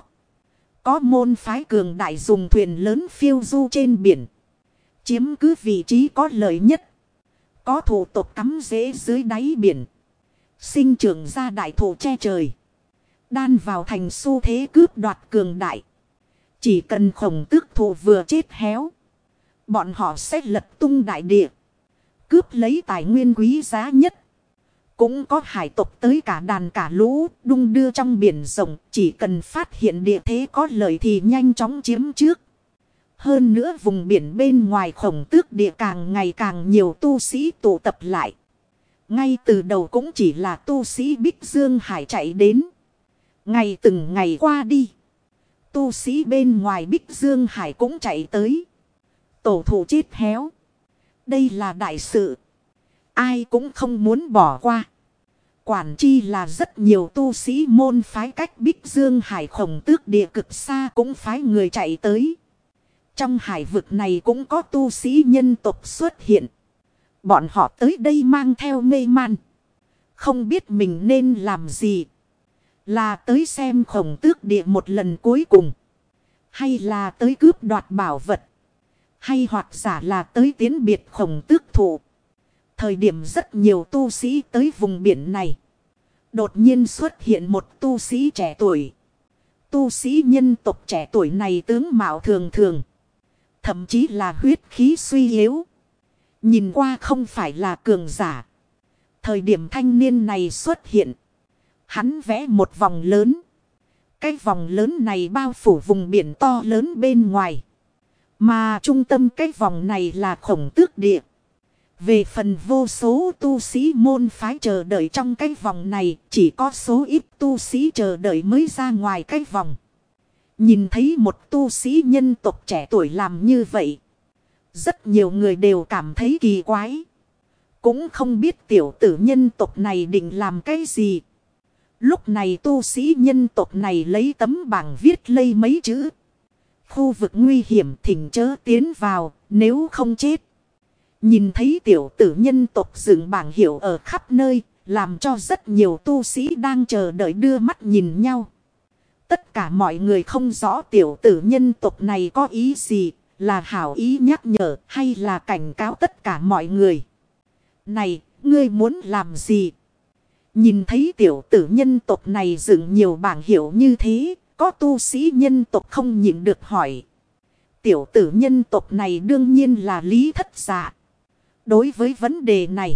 Có môn phái cường đại dùng thuyền lớn phiêu du trên biển. Chiếm cứ vị trí có lợi nhất. Có thủ tộc cắm rễ dưới đáy biển. Sinh trưởng ra đại thụ che trời. Đan vào thành xu thế cướp đoạt cường đại. Chỉ cần Khổng Tước thủ vừa chết héo. Bọn họ sẽ lật tung đại địa. Cướp lấy tài nguyên quý giá nhất. Cũng có hải tộc tới cả đàn cả lũ đung đưa trong biển rộng. Chỉ cần phát hiện địa thế có lợi thì nhanh chóng chiếm trước. Hơn nữa vùng biển bên ngoài Khổng Tước địa càng ngày càng nhiều tu sĩ tụ tập lại. Ngay từ đầu cũng chỉ là tu sĩ Bích Dương Hải chạy đến. Ngày từng ngày qua đi. Tu sĩ bên ngoài Bích Dương Hải cũng chạy tới. Tổ thủ chết héo. Đây là đại sự. Ai cũng không muốn bỏ qua. Quản chi là rất nhiều tu sĩ môn phái cách Bích Dương Hải Khổng Tước địa cực xa cũng phái người chạy tới. Trong hải vực này cũng có tu sĩ nhân tộc xuất hiện. Bọn họ tới đây mang theo mê man. Không biết mình nên làm gì. Là tới xem Khổng Tước địa một lần cuối cùng. Hay là tới cướp đoạt bảo vật. Hay hoặc giả là tới tiến biệt Khổng Tước thủ. Thời điểm rất nhiều tu sĩ tới vùng biển này. Đột nhiên xuất hiện một tu sĩ trẻ tuổi. Tu sĩ nhân tộc trẻ tuổi này tướng mạo thường thường. Thậm chí là huyết khí suy yếu. Nhìn qua không phải là cường giả. Thời điểm thanh niên này xuất hiện. Hắn vẽ một vòng lớn. Cái vòng lớn này bao phủ vùng biển to lớn bên ngoài. Mà trung tâm cái vòng này là Khổng Tước địa. Về phần vô số tu sĩ môn phái chờ đợi trong cái vòng này. Chỉ có số ít tu sĩ chờ đợi mới ra ngoài cái vòng. Nhìn thấy một tu sĩ nhân tộc trẻ tuổi làm như vậy. Rất nhiều người đều cảm thấy kỳ quái. Cũng không biết tiểu tử nhân tộc này định làm cái gì. Lúc này tu sĩ nhân tộc này lấy tấm bảng viết lây mấy chữ. Khu vực nguy hiểm thỉnh chớ tiến vào nếu không chết. Nhìn thấy tiểu tử nhân tộc dựng bảng hiệu ở khắp nơi. Làm cho rất nhiều tu sĩ đang chờ đợi đưa mắt nhìn nhau. Tất cả mọi người không rõ tiểu tử nhân tộc này có ý gì. Là hảo ý nhắc nhở hay là cảnh cáo tất cả mọi người. Này, ngươi muốn làm gì? Nhìn thấy tiểu tử nhân tộc này dựng nhiều bảng hiệu như thế. Có tu sĩ nhân tộc không nhịn được hỏi. Tiểu tử nhân tộc này đương nhiên là Lý Thất Dạ. Đối với vấn đề này.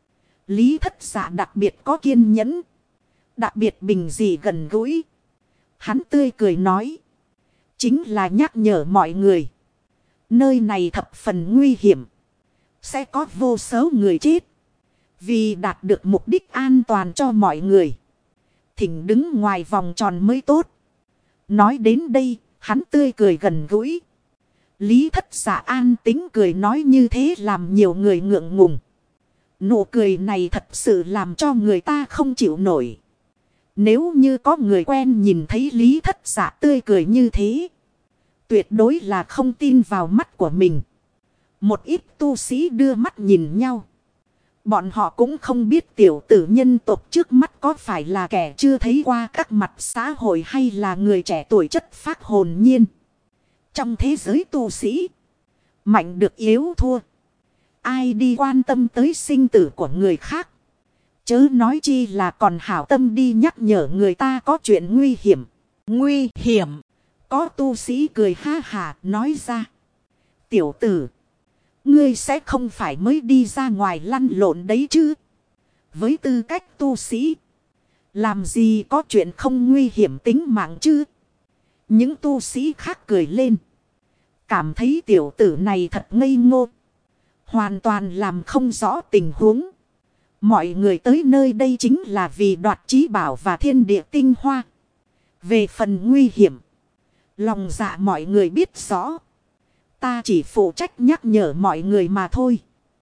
Lý Thất Dạ đặc biệt có kiên nhẫn. Đặc biệt bình dị gần gũi. Hắn tươi cười nói. Chính là nhắc nhở mọi người. Nơi này thập phần nguy hiểm. Sẽ có vô số người chết. Vì đạt được mục đích an toàn cho mọi người. Thỉnh đứng ngoài vòng tròn mới tốt. Nói đến đây, hắn tươi cười gần gũi. Lý Thất Dạ an tính cười nói như thế làm nhiều người ngượng ngùng. Nụ cười này thật sự làm cho người ta không chịu nổi. Nếu như có người quen nhìn thấy Lý Thất Dạ tươi cười như thế. Tuyệt đối là không tin vào mắt của mình. Một ít tu sĩ đưa mắt nhìn nhau. Bọn họ cũng không biết tiểu tử nhân tộc trước mắt có phải là kẻ chưa thấy qua các mặt xã hội hay là người trẻ tuổi chất phác hồn nhiên. Trong thế giới tu sĩ, mạnh được yếu thua. Ai đi quan tâm tới sinh tử của người khác. Chớ nói chi là còn hảo tâm đi nhắc nhở người ta có chuyện nguy hiểm. Nguy hiểm. Có tu sĩ cười ha hà nói ra. Tiểu tử. Ngươi sẽ không phải mới đi ra ngoài lăn lộn đấy chứ. Với tư cách tu sĩ. Làm gì có chuyện không nguy hiểm tính mạng chứ. Những tu sĩ khác cười lên. Cảm thấy tiểu tử này thật ngây ngô. Hoàn toàn làm không rõ tình huống. Mọi người tới nơi đây chính là vì đoạt trí bảo và thiên địa tinh hoa. Về phần nguy hiểm. Lòng dạ mọi người biết rõ. Ta chỉ phụ trách nhắc nhở mọi người mà thôi.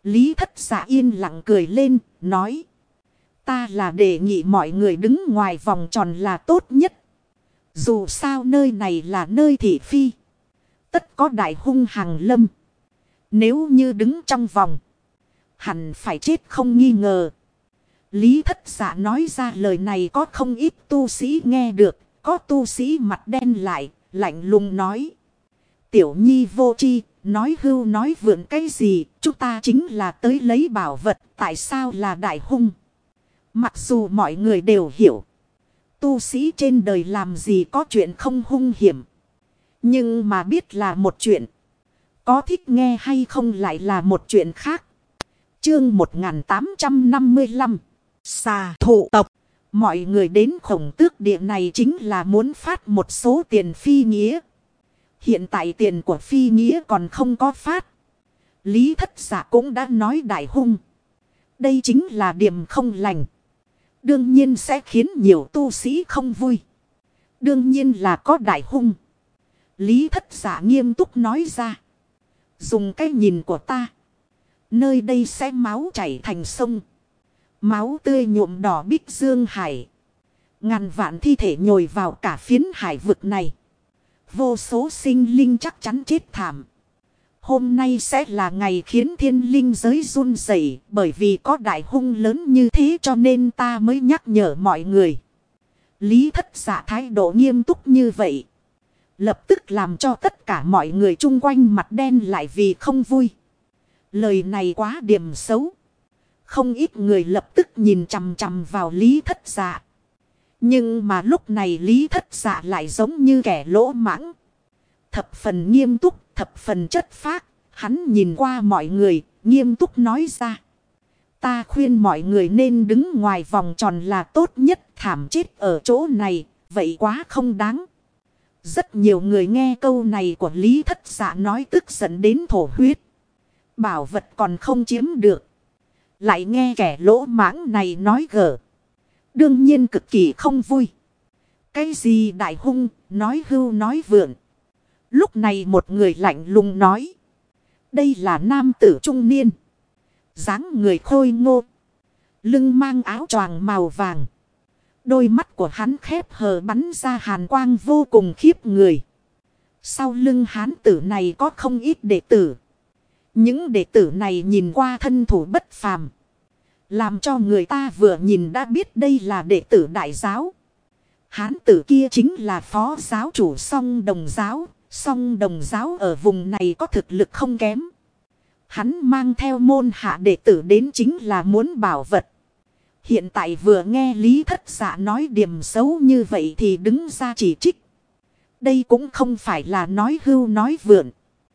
Lý Thất Dạ yên lặng cười lên, nói. Ta là đề nghị mọi người đứng ngoài vòng tròn là tốt nhất. Dù sao nơi này là nơi thị phi. Tất có đại hung hàng lâm. Nếu như đứng trong vòng, hẳn phải chết không nghi ngờ. Lý Thất Dạ nói ra lời này có không ít tu sĩ nghe được. Có tu sĩ mặt đen lại, lạnh lùng nói. Tiểu nhi vô tri, nói hưu nói vượn cái gì, chúng ta chính là tới lấy bảo vật, tại sao là đại hung? Mặc dù mọi người đều hiểu, tu sĩ trên đời làm gì có chuyện không hung hiểm. Nhưng mà biết là một chuyện, có thích nghe hay không lại là một chuyện khác. Chương 1855, xà thụ tộc. Mọi người đến Khổng Tước Địa này chính là muốn phát một số tiền phi nghĩa. Hiện tại tiền của phi nghĩa còn không có phát. Lý Thất Dạ cũng đã nói đại hung. Đây chính là điểm không lành. Đương nhiên sẽ khiến nhiều tu sĩ không vui. Đương nhiên là có đại hung. Lý Thất Dạ nghiêm túc nói ra. Dùng cái nhìn của ta, nơi đây sẽ máu chảy thành sông. Máu tươi nhuộm đỏ bích dương hải. Ngàn vạn thi thể nhồi vào cả phiến hải vực này. Vô số sinh linh chắc chắn chết thảm. Hôm nay sẽ là ngày khiến thiên linh giới run rẩy, bởi vì có đại hung lớn như thế cho nên ta mới nhắc nhở mọi người. Lý Thất Dạ thái độ nghiêm túc như vậy, lập tức làm cho tất cả mọi người chung quanh mặt đen lại vì không vui. Lời này quá điểm xấu. Không ít người lập tức nhìn chằm chằm vào Lý Thất Dạ. Nhưng mà lúc này Lý Thất Dạ lại giống như kẻ lỗ mãng. Thập phần nghiêm túc, thập phần chất phác. Hắn nhìn qua mọi người, nghiêm túc nói ra. Ta khuyên mọi người nên đứng ngoài vòng tròn là tốt nhất, thảm chết ở chỗ này, vậy quá không đáng. Rất nhiều người nghe câu này của Lý Thất Dạ nói tức giận đến thổ huyết. Bảo vật còn không chiếm được, lại nghe kẻ lỗ mãng này nói gở. Đương nhiên cực kỳ không vui. Cái gì đại hung, nói hưu nói vượn. Lúc này một người lạnh lùng nói. Đây là nam tử trung niên. Dáng người khôi ngô. Lưng mang áo choàng màu vàng. Đôi mắt của hắn khép hờ bắn ra hàn quang vô cùng khiếp người. Sau lưng hán tử này có không ít đệ tử. Những đệ tử này nhìn qua thân thủ bất phàm. Làm cho người ta vừa nhìn đã biết đây là đệ tử đại giáo. Hán tử kia chính là phó giáo chủ Song Đồng Giáo. Song Đồng Giáo ở vùng này có thực lực không kém. Hắn mang theo môn hạ đệ tử đến chính là muốn bảo vật. Hiện tại vừa nghe Lý Thất Dạ nói điểm xấu như vậy thì đứng ra chỉ trích. Đây cũng không phải là nói hưu nói vượn.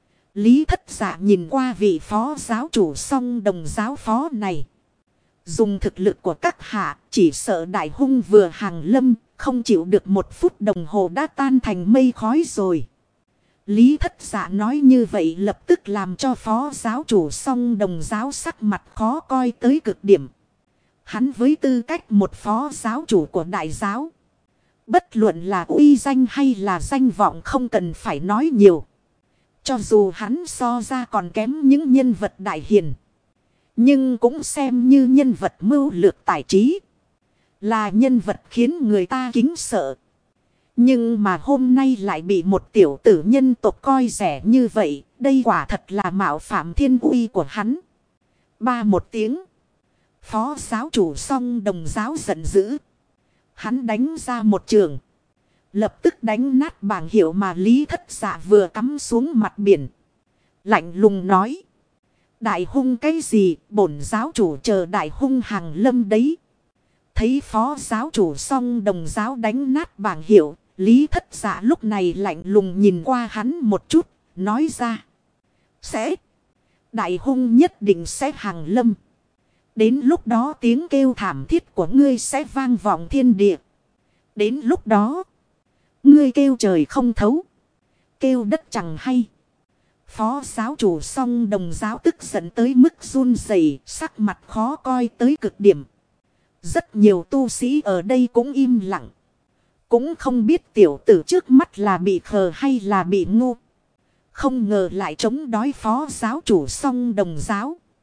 Lý Thất Dạ nhìn qua vị phó giáo chủ Song Đồng Giáo phó này. Dùng thực lực của các hạ, chỉ sợ đại hung vừa hàng lâm, không chịu được một phút đồng hồ đã tan thành mây khói rồi. Lý Thất Dạ nói như vậy lập tức làm cho phó giáo chủ Song Đồng Giáo sắc mặt khó coi tới cực điểm. Hắn với tư cách một phó giáo chủ của đại giáo, bất luận là uy danh hay là danh vọng không cần phải nói nhiều. Cho dù hắn so ra còn kém những nhân vật đại hiền, nhưng cũng xem như nhân vật mưu lược tài trí. Là nhân vật khiến người ta kính sợ. Nhưng mà hôm nay lại bị một tiểu tử nhân tộc coi rẻ như vậy. Đây quả thật là mạo phạm thiên uy của hắn. Ba một tiếng. Phó giáo chủ Song Đồng Giáo giận dữ. Hắn đánh ra một trường. Lập tức đánh nát bảng hiệu mà Lý Thất Dạ vừa cắm xuống mặt biển. Lạnh lùng nói. Đại hung cái gì, bổn giáo chủ chờ đại hung hàng lâm đấy. Thấy phó giáo chủ Song Đồng Giáo đánh nát bảng hiệu, Lý Thất Dạ lúc này lạnh lùng nhìn qua hắn một chút, nói ra. Đại hung nhất định sẽ hàng lâm. Đến lúc đó tiếng kêu thảm thiết của ngươi sẽ vang vọng thiên địa. Đến lúc đó, ngươi kêu trời không thấu, kêu đất chẳng hay. Phó giáo chủ Song Đồng Giáo tức giận tới mức run rẩy, sắc mặt khó coi tới cực điểm. Rất nhiều tu sĩ ở đây cũng im lặng. Cũng không biết tiểu tử trước mắt là bị khờ hay là bị ngu. Không ngờ lại chống đối phó giáo chủ Song Đồng Giáo.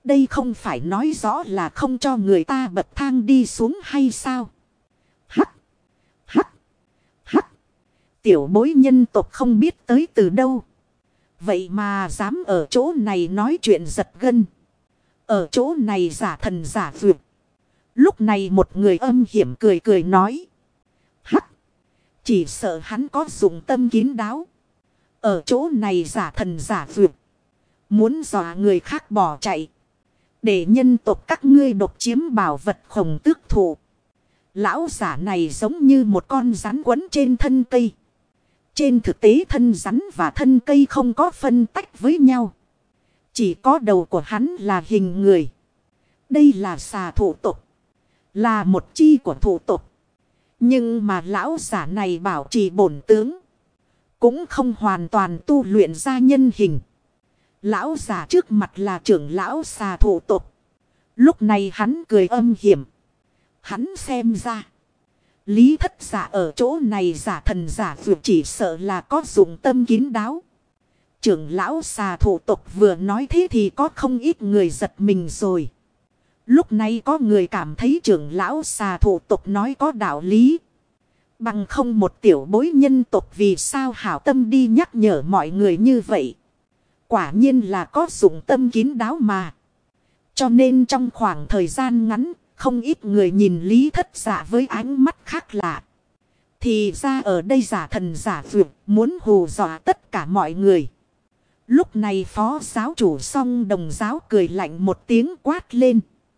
Đây không phải nói rõ là không cho người ta bậc thang đi xuống hay sao? Hắc, hắc, hắc. Tiểu bối nhân tộc không biết tới từ đâu. Vậy mà dám ở chỗ này nói chuyện giật gân. Ở chỗ này giả thần giả vượt. Lúc này một người âm hiểm cười cười nói. Hắc. Chỉ sợ hắn có dụng tâm kín đáo. Ở chỗ này giả thần giả vượt. Muốn dọa người khác bỏ chạy. Để nhân tộc các ngươi độc chiếm bảo vật khổng tước thụ. Lão giả này giống như một con rắn quấn trên thân cây. Trên thực tế thân rắn và thân cây không có phân tách với nhau. Chỉ có đầu của hắn là hình người. Đây là xà thụ tộc. Là một chi của thụ tộc. Nhưng mà lão giả này bảo trì bổn tướng. Cũng không hoàn toàn tu luyện ra nhân hình. Lão giả trước mặt là trưởng lão xà thụ tộc. Lúc này hắn cười âm hiểm. Hắn xem ra. Lý thất giả ở chỗ này giả thần giả vượt chỉ sợ là có dụng tâm kín đáo. Trưởng lão xà thụ tộc vừa nói thế thì có không ít người giật mình rồi. Lúc này có người cảm thấy trưởng lão xà thụ tộc nói có đạo lý. Bằng không một tiểu bối nhân tộc vì sao hảo tâm đi nhắc nhở mọi người như vậy. Quả nhiên là có dụng tâm kín đáo mà. Cho nên trong khoảng thời gian ngắn, không ít người nhìn Lý thất giả với ánh mắt khác lạ. Thì ra ở đây giả thần giả vượt muốn hù dọa tất cả mọi người. Lúc này phó giáo chủ Song Đồng giáo cười lạnh một tiếng quát lên.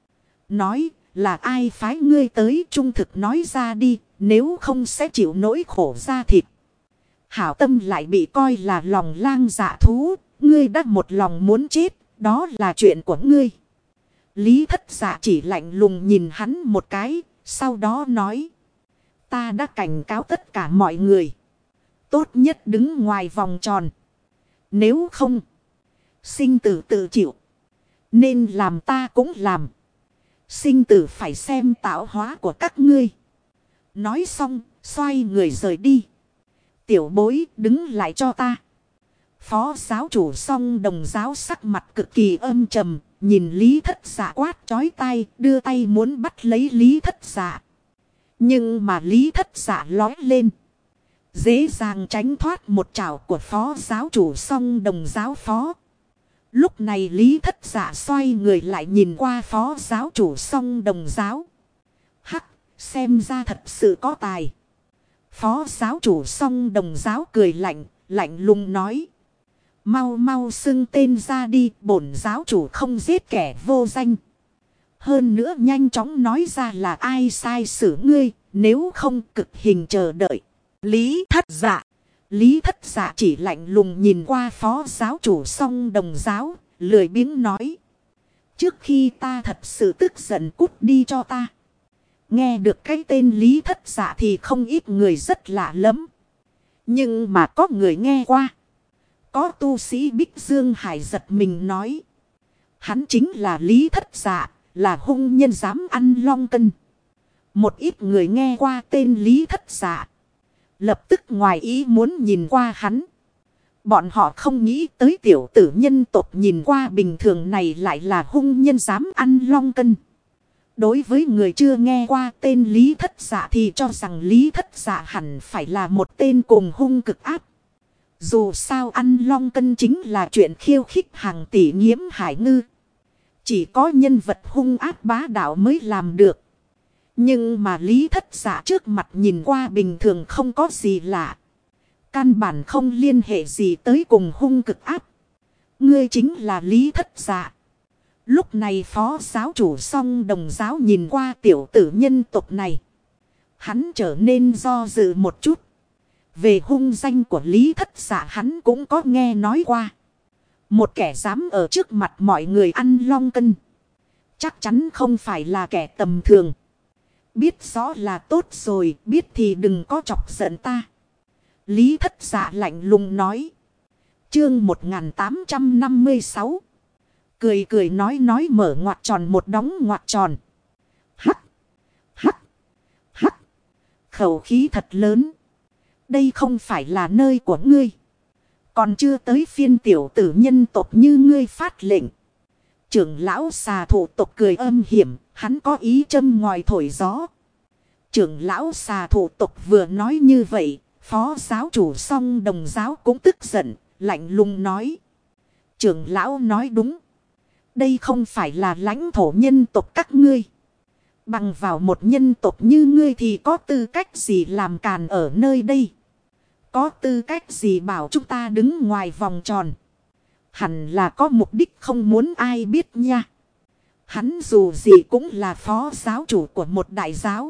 Nói là ai phái ngươi tới trung thực nói ra đi, nếu không sẽ chịu nỗi khổ da thịt. Hảo tâm lại bị coi là lòng lang dạ thú, ngươi đã một lòng muốn chết, đó là chuyện của ngươi. Lý thất giả chỉ lạnh lùng nhìn hắn một cái, sau đó nói. Ta đã cảnh cáo tất cả mọi người. Tốt nhất đứng ngoài vòng tròn. Nếu không, sinh tử tự chịu. Nên làm ta cũng làm. Sinh tử phải xem tạo hóa của các ngươi. Nói xong, xoay người rời đi. Tiểu bối đứng lại cho ta. Phó giáo chủ Song Đồng giáo sắc mặt cực kỳ âm trầm. Nhìn Lý thất giả quát chói tai, đưa tay muốn bắt lấy Lý thất giả. Nhưng mà Lý thất giả lói lên. Dễ dàng tránh thoát một chảo của phó giáo chủ Song Đồng giáo phó. Lúc này Lý thất giả xoay người lại nhìn qua phó giáo chủ Song Đồng giáo. Hắc, xem ra thật sự có tài. Phó giáo chủ Song Đồng giáo cười lạnh, lạnh lùng nói. Mau mau xưng tên ra đi, bổn giáo chủ không giết kẻ vô danh. Hơn nữa nhanh chóng nói ra là ai sai xử ngươi, nếu không cực hình chờ đợi. Lý thất dạ. Lý thất dạ chỉ lạnh lùng nhìn qua phó giáo chủ Song Đồng giáo, lười biếng nói. Trước khi ta thật sự tức giận cút đi cho ta. Nghe được cái tên Lý thất dạ thì không ít người rất lạ lắm. Nhưng mà có người nghe qua. Có tu sĩ Bích Dương Hải giật mình nói. Hắn chính là Lý thất dạ, là hung nhân dám ăn long cân. Một ít người nghe qua tên Lý thất dạ. Lập tức ngoài ý muốn nhìn qua hắn. Bọn họ không nghĩ tới tiểu tử nhân tộc nhìn qua bình thường này lại là hung nhân dám ăn long cân. Đối với người chưa nghe qua tên Lý thất dạ thì cho rằng Lý thất dạ hẳn phải là một tên cùng hung cực áp. Dù sao ăn long cân chính là chuyện khiêu khích hàng tỷ nghiễm hải ngư. Chỉ có nhân vật hung ác bá đạo mới làm được. Nhưng mà Lý thất giả trước mặt nhìn qua bình thường không có gì lạ. Căn bản không liên hệ gì tới cùng hung cực áp. Ngươi chính là Lý thất giả. Lúc này phó giáo chủ Song Đồng giáo nhìn qua tiểu tử nhân tộc này. Hắn trở nên do dự một chút. Về hung danh của Lý thất giả hắn cũng có nghe nói qua. Một kẻ dám ở trước mặt mọi người ăn long cân. Chắc chắn không phải là kẻ tầm thường. Biết rõ là tốt rồi, biết thì đừng có chọc giận ta. Lý thất giả lạnh lùng nói. Chương 1856. Cười cười nói mở ngoặc tròn một đóng ngoặc tròn. Hắc, hắc, hắc. Khẩu khí thật lớn. Đây không phải là nơi của ngươi. Còn chưa tới phiên tiểu tử nhân tộc như ngươi phát lệnh. Trưởng lão xà thủ tộc cười âm hiểm, hắn có ý châm ngòi thổi gió. Trưởng lão xà thủ tộc vừa nói như vậy, phó giáo chủ Song Đồng giáo cũng tức giận, lạnh lùng nói. Trưởng lão nói đúng. Đây không phải là lãnh thổ nhân tộc các ngươi. Bằng vào một nhân tộc như ngươi thì có tư cách gì làm càn ở nơi đây? Có tư cách gì bảo chúng ta đứng ngoài vòng tròn? Hẳn là có mục đích không muốn ai biết nha. Hắn dù gì cũng là phó giáo chủ của một đại giáo.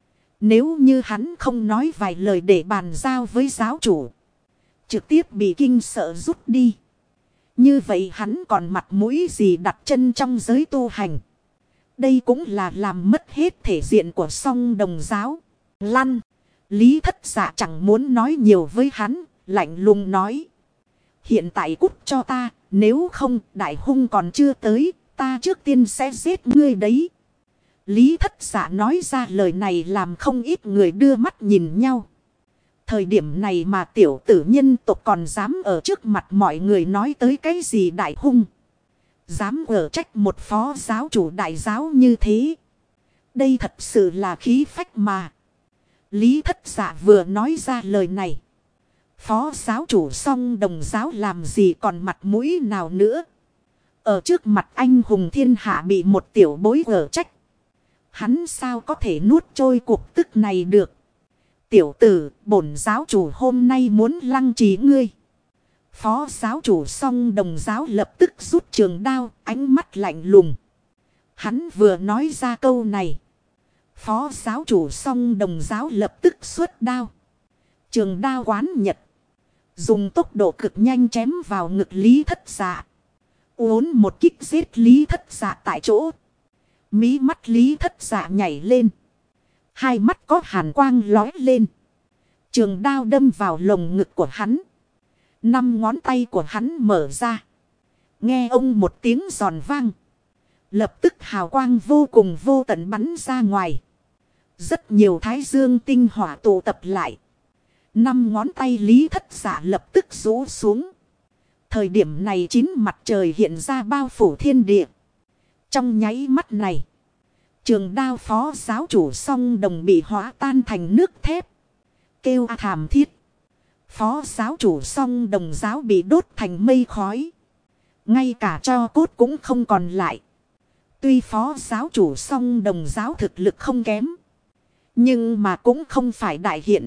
Nếu như hắn không nói vài lời để bàn giao với giáo chủ, trực tiếp bị kinh sợ rút đi, như vậy hắn còn mặt mũi gì đặt chân trong giới tu hành. Đây cũng là làm mất hết thể diện của Song Đồng giáo. Lăn. Lý Thất Dạ chẳng muốn nói nhiều với hắn, lạnh lùng nói. Hiện tại cút cho ta, nếu không đại hung còn chưa tới, ta trước tiên sẽ giết ngươi đấy. Lý Thất Dạ nói ra lời này làm không ít người đưa mắt nhìn nhau. Thời điểm này mà tiểu tử nhân tộc còn dám ở trước mặt mọi người nói tới cái gì đại hung. Dám ở trách một phó giáo chủ đại giáo như thế. Đây thật sự là khí phách mà. Lý Thất Dạ vừa nói ra lời này. Phó giáo chủ Song Đồng giáo làm gì còn mặt mũi nào nữa. Ở trước mặt anh hùng thiên hạ bị một tiểu bối ở trách. Hắn sao có thể nuốt trôi cuộc tức này được. Tiểu tử, bổn giáo chủ hôm nay muốn lăng trì ngươi. Phó giáo chủ Song Đồng giáo lập tức rút trường đao, ánh mắt lạnh lùng. Hắn vừa nói ra câu này. Phó giáo chủ Song Đồng giáo lập tức xuất đao. Trường đao quán nhật. Dùng tốc độ cực nhanh chém vào ngực Lý Thất Dạ. Uốn một kích giết Lý Thất Dạ tại chỗ. Mí mắt Lý Thất Dạ nhảy lên. Hai mắt có hàn quang lói lên. Trường đao đâm vào lồng ngực của hắn. 5 ngón tay của hắn mở ra. Nghe ông một tiếng giòn vang. Lập tức hào quang vô cùng vô tận bắn ra ngoài. Rất nhiều thái dương tinh hỏa tụ tập lại. 5 ngón tay Lý Thất Dạ lập tức rũ xuống. Thời điểm này 9 mặt trời hiện ra bao phủ thiên địa. Trong nháy mắt này, trường đao phó giáo chủ Song Đồng bị hóa tan thành nước thép. Kêu thảm thiết. Phó giáo chủ Song Đồng giáo bị đốt thành mây khói. Ngay cả tro cốt cũng không còn lại. Tuy phó giáo chủ Song Đồng giáo thực lực không kém, nhưng mà cũng không phải đại hiện.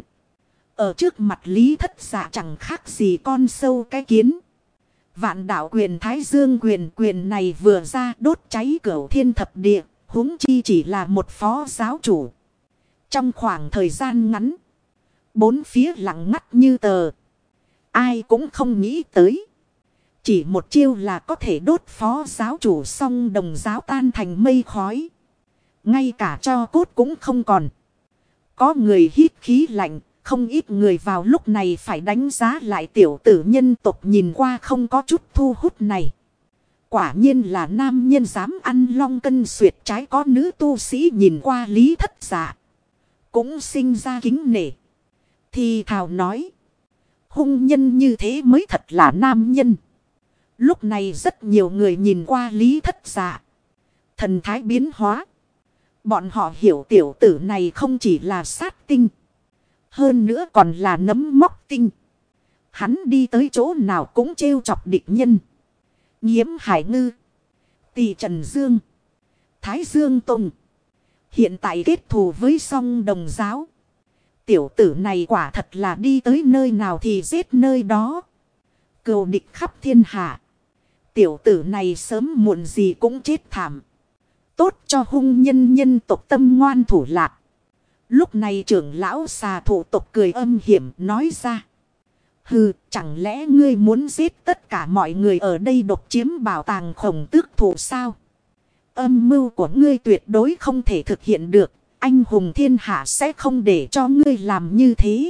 Ở trước mặt Lý Thất Dạ chẳng khác gì con sâu cái kiến. Vạn đạo quyền thái dương quyền này vừa ra đốt cháy cửu thiên thập địa. Huống chi chỉ là một phó giáo chủ. Trong khoảng thời gian ngắn, bốn phía lặng ngắt như tờ. Ai cũng không nghĩ tới. Chỉ một chiêu là có thể đốt phó giáo chủ Song Đồng giáo tan thành mây khói. Ngay cả tro cốt cũng không còn. Có người hít khí lạnh. Không ít người vào lúc này phải đánh giá lại tiểu tử nhân tộc nhìn qua không có chút thu hút này. Quả nhiên là nam nhân dám ăn long cân xuyệt trái, có nữ tu sĩ nhìn qua Lý Thất Dạ cũng sinh ra kính nể. Thì thào nói. Hung nhân như thế mới thật là nam nhân. Lúc này rất nhiều người nhìn qua Lý Thất Dạ. Thần thái biến hóa. Bọn họ hiểu tiểu tử này không chỉ là sát tinh. Hơn nữa còn là nấm móc tinh. Hắn đi tới chỗ nào cũng trêu chọc địch nhân. Nhiễm Hải Ngư, Tỳ Trần Dương, Thái Dương Tùng. Hiện tại kết thù với Song Đồng giáo. Tiểu tử này quả thật là đi tới nơi nào thì giết nơi đó. Cừu địch khắp thiên hạ. Tiểu tử này sớm muộn gì cũng chết thảm. Tốt cho hung nhân nhân tộc tâm ngoan thủ lạc. Lúc này trưởng lão xà thủ tộc cười âm hiểm nói ra. Hừ, chẳng lẽ ngươi muốn giết tất cả mọi người ở đây độc chiếm bảo tàng Khổng Tước Thụ sao? Âm mưu của ngươi tuyệt đối không thể thực hiện được. Anh hùng thiên hạ sẽ không để cho ngươi làm như thế.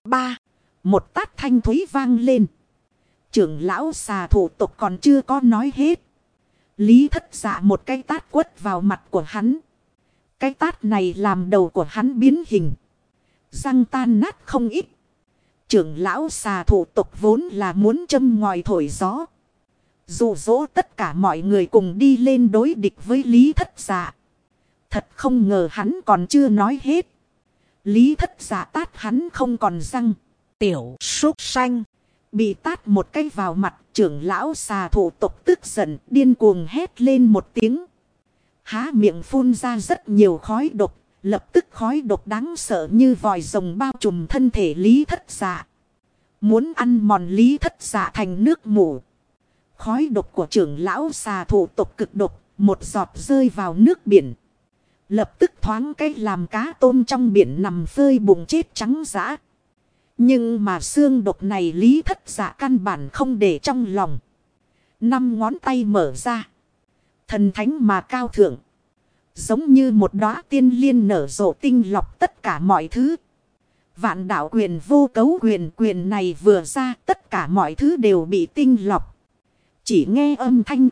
Một tát thanh thúy vang lên. Trưởng lão xà thủ tộc còn chưa có nói hết. Lý Thất Dạ một cái tát quất vào mặt của hắn. Cái tát này làm đầu của hắn biến hình. Răng tan nát không ít. Trưởng lão xà thủ tộc vốn là muốn châm ngòi thổi gió. Dụ dỗ tất cả mọi người cùng đi lên đối địch với Lý Thất Dạ. Thật không ngờ hắn còn chưa nói hết. Lý Thất Dạ tát hắn không còn răng. Tiểu súc sanh. Bị tát một cái vào mặt, trưởng lão xà thủ tộc tức giận điên cuồng hét lên một tiếng. Há miệng phun ra rất nhiều khói độc. Lập tức khói độc đáng sợ như vòi rồng bao trùm thân thể Lý Thất Dạ. Muốn ăn mòn Lý Thất Dạ thành nước mủ. Khói độc của trưởng lão xà thủ tộc cực độc, một giọt rơi vào nước biển. Lập tức thoáng cái làm cá tôm trong biển nằm phơi bụng chết trắng dã. Nhưng mà xương độc này Lý Thất Dạ căn bản không để trong lòng. 5 ngón tay mở ra. Thần thánh mà cao thượng. Giống như một đóa tiên liên nở rộ tinh lọc tất cả mọi thứ. Vạn đạo quyền vô cấu quyền này vừa ra tất cả mọi thứ đều bị tinh lọc. Chỉ nghe âm thanh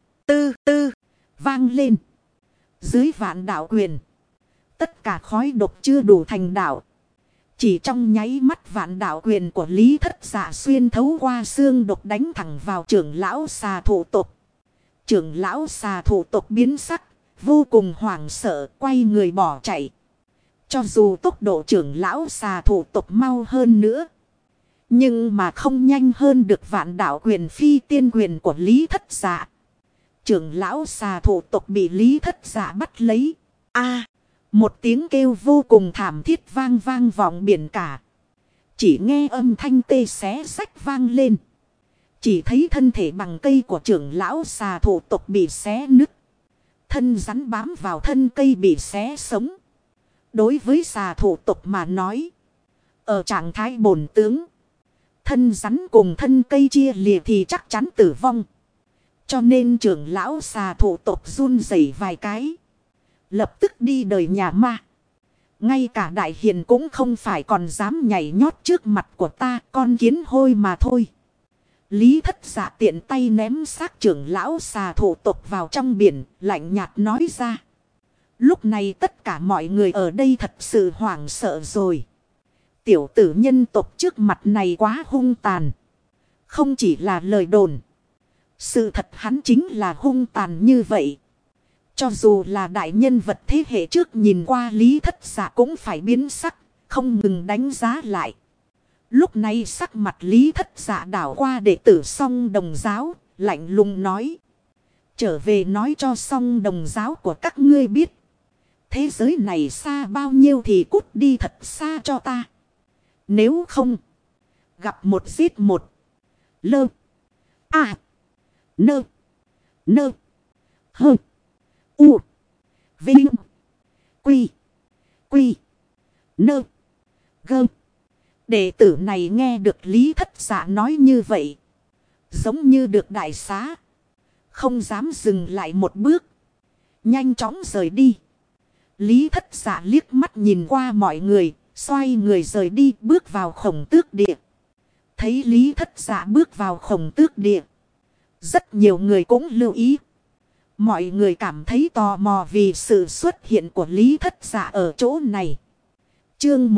tư vang lên. Dưới vạn đạo quyền. Tất cả khói độc chưa đủ thành đạo. Chỉ trong nháy mắt vạn đạo quyền của Lý Thất Dạ xuyên thấu qua xương độc đánh thẳng vào trưởng lão xà thủ tộc. Trưởng lão xà thủ tộc biến sắc. Vô cùng hoảng sợ quay người bỏ chạy. Cho dù tốc độ trưởng lão xà thủ tộc mau hơn nữa. Nhưng mà không nhanh hơn được vạn đạo quyền phi tiên quyền của Lý Thất Dạ. Trưởng lão xà thủ tộc bị Lý Thất Dạ bắt lấy. Một tiếng kêu vô cùng thảm thiết vang vang vọng biển cả. Chỉ nghe âm thanh tê xé rách vang lên. Chỉ thấy thân thể bằng cây của trưởng lão xà thủ tộc bị xé nứt. Thân rắn bám vào thân cây bị xé sống. Đối với xà thủ tộc mà nói. Ở trạng thái bổn tướng. Thân rắn cùng thân cây chia lìa thì chắc chắn tử vong. Cho nên trưởng lão xà thủ tộc run rẩy vài cái. Lập tức đi đời nhà ma. Ngay cả đại hiền cũng không phải còn dám nhảy nhót trước mặt của ta, con kiến hôi mà thôi. Lý Thất Dạ tiện tay ném xác trưởng lão xà thủ tộc vào trong biển, lạnh nhạt nói ra. Lúc này tất cả mọi người ở đây thật sự hoảng sợ rồi. Tiểu tử nhân tộc trước mặt này quá hung tàn. Không chỉ là lời đồn. Sự thật hắn chính là hung tàn như vậy. Cho dù là đại nhân vật thế hệ trước nhìn qua Lý Thất Dạ cũng phải biến sắc, không ngừng đánh giá lại. Lúc này sắc mặt Lý Thất Dạ đảo qua đệ tử Song Đồng giáo, lạnh lùng nói. Trở về nói cho Song Đồng giáo của các ngươi biết. Thế giới này xa bao nhiêu thì cút đi thật xa cho ta. Nếu không, gặp một giết một. Lơ. À. Nơ. Nơ. Hơ. U. Vinh. Quy. Quy. Nơ. Gơ. Đệ tử này nghe được Lý Thất Dạ nói như vậy. Giống như được đại xá. Không dám dừng lại một bước. Nhanh chóng rời đi. Lý Thất Dạ liếc mắt nhìn qua mọi người. Xoay người rời đi bước vào Khổng Tước Địa. Thấy Lý Thất Dạ bước vào Khổng Tước Địa. Rất nhiều người cũng lưu ý. Mọi người cảm thấy tò mò vì sự xuất hiện của Lý Thất Dạ ở chỗ này. Chương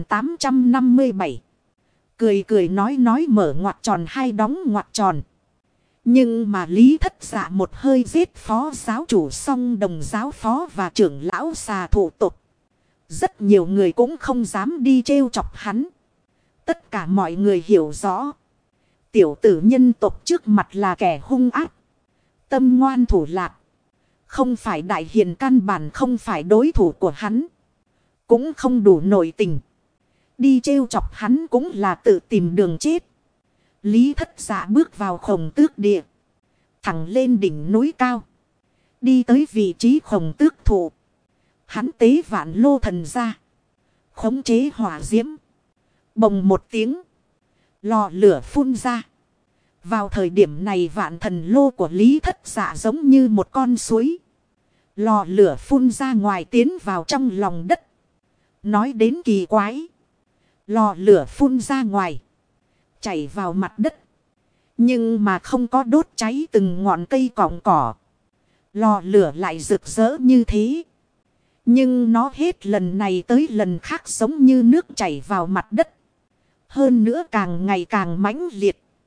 1857. Cười cười nói mở ngoặc tròn hay đóng ngoặc tròn. Nhưng mà Lý Thất Dạ một hơi giết phó giáo chủ Song Đồng giáo phó và trưởng lão xà thủ tộc. Rất nhiều người cũng không dám đi trêu chọc hắn. Tất cả mọi người hiểu rõ. Tiểu tử nhân tộc trước mặt là kẻ hung ác. Tâm ngoan thủ lạc. Không phải đại hiền căn bản không phải đối thủ của hắn. Cũng không đủ nội tình. Đi trêu chọc hắn cũng là tự tìm đường chết. Lý Thất Dạ bước vào Khổng Tước Địa. Thẳng lên đỉnh núi cao. Đi tới vị trí Khổng Tước thụ. Hắn tế vạn lô thần ra. Khống chế hỏa diễm. Bồng một tiếng. Lò lửa phun ra. Vào thời điểm này vạn thần lô của Lý Thất Dạ giống như một con suối. Lò lửa phun ra ngoài tiến vào trong lòng đất. Nói đến kỳ quái. Lò lửa phun ra ngoài. Chảy vào mặt đất. Nhưng mà không có đốt cháy từng ngọn cây cọng cỏ. Lò lửa lại rực rỡ như thế. Nhưng nó hết lần này tới lần khác giống như nước chảy vào mặt đất. Hơn nữa càng ngày càng mãnh liệt.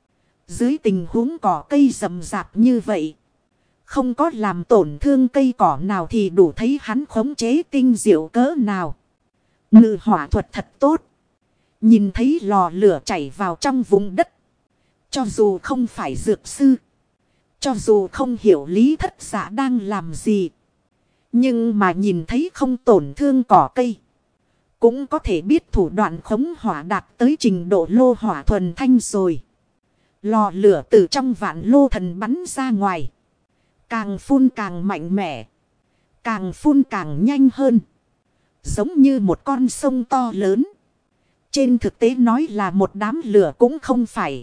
Dưới tình huống cỏ cây rậm rạp như vậy. Không có làm tổn thương cây cỏ nào thì đủ thấy hắn khống chế tinh diệu cỡ nào. Ngự hỏa thuật thật tốt. Nhìn thấy lò lửa chảy vào trong vùng đất. Cho dù không phải dược sư. Cho dù không hiểu Lý Thất Dạ đang làm gì. Nhưng mà nhìn thấy không tổn thương cỏ cây. Cũng có thể biết thủ đoạn khống hỏa đạt tới trình độ lô hỏa thuần thanh rồi. Lò lửa từ trong vạn lô thần bắn ra ngoài. Càng phun càng mạnh mẽ. Càng phun càng nhanh hơn. Giống như một con sông to lớn. Trên thực tế nói là một đám lửa cũng không phải.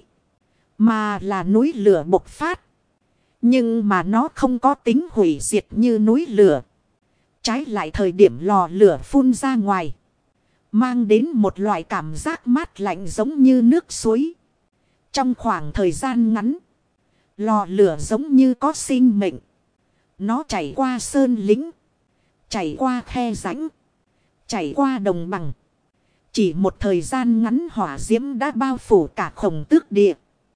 Mà là núi lửa bộc phát. Nhưng mà nó không có tính hủy diệt như núi lửa. Trái lại thời điểm lò lửa phun ra ngoài. Mang đến một loại cảm giác mát lạnh giống như nước suối. Trong khoảng thời gian ngắn. Lò lửa giống như có sinh mệnh. Nó chảy qua sơn lĩnh. Chảy qua khe rãnh. Chảy qua đồng bằng. Chỉ một thời gian ngắn hỏa diễm đã bao phủ cả Khổng Tước Địa.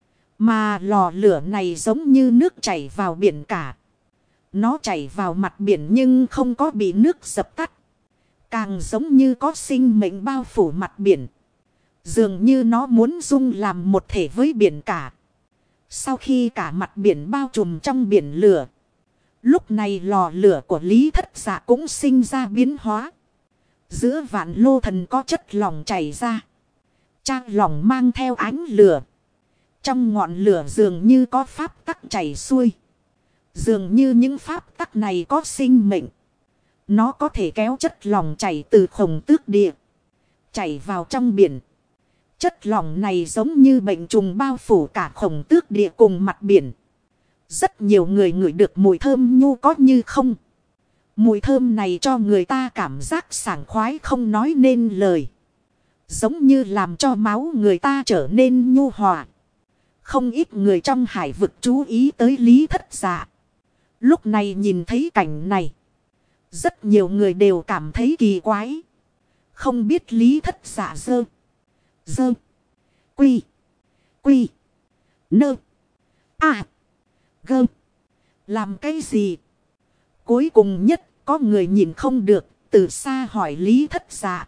Mà lò lửa này giống như nước chảy vào biển cả. Nó chảy vào mặt biển nhưng không có bị nước dập tắt. Càng giống như có sinh mệnh bao phủ mặt biển. Dường như nó muốn dung làm một thể với biển cả. Sau khi cả mặt biển bao trùm trong biển lửa. Lúc này lò lửa của Lý Thất Dạ cũng sinh ra biến hóa. Giữa vạn lô thần có chất lỏng chảy ra. Trang lỏng mang theo ánh lửa. Trong ngọn lửa dường như có pháp tắc chảy xuôi. Dường như những pháp tắc này có sinh mệnh. Nó có thể kéo chất lỏng chảy từ Khổng Tước Địa. Chảy vào trong biển. Chất lỏng này giống như bệnh trùng bao phủ cả Khổng Tước Địa cùng mặt biển. Rất nhiều người ngửi được mùi thơm nhu có như không. Mùi thơm này cho người ta cảm giác sảng khoái không nói nên lời. Giống như làm cho máu người ta trở nên nhu hòa. Không ít người trong hải vực chú ý tới Lý Thất Dạ. Lúc này nhìn thấy cảnh này. Rất nhiều người đều cảm thấy kỳ quái. Không biết Lý Thất Dạ dơ. Quy. Nơ. Gơ. Làm cái gì? Cuối cùng nhất có người nhìn không được. Từ xa hỏi Lý Thất Dạ.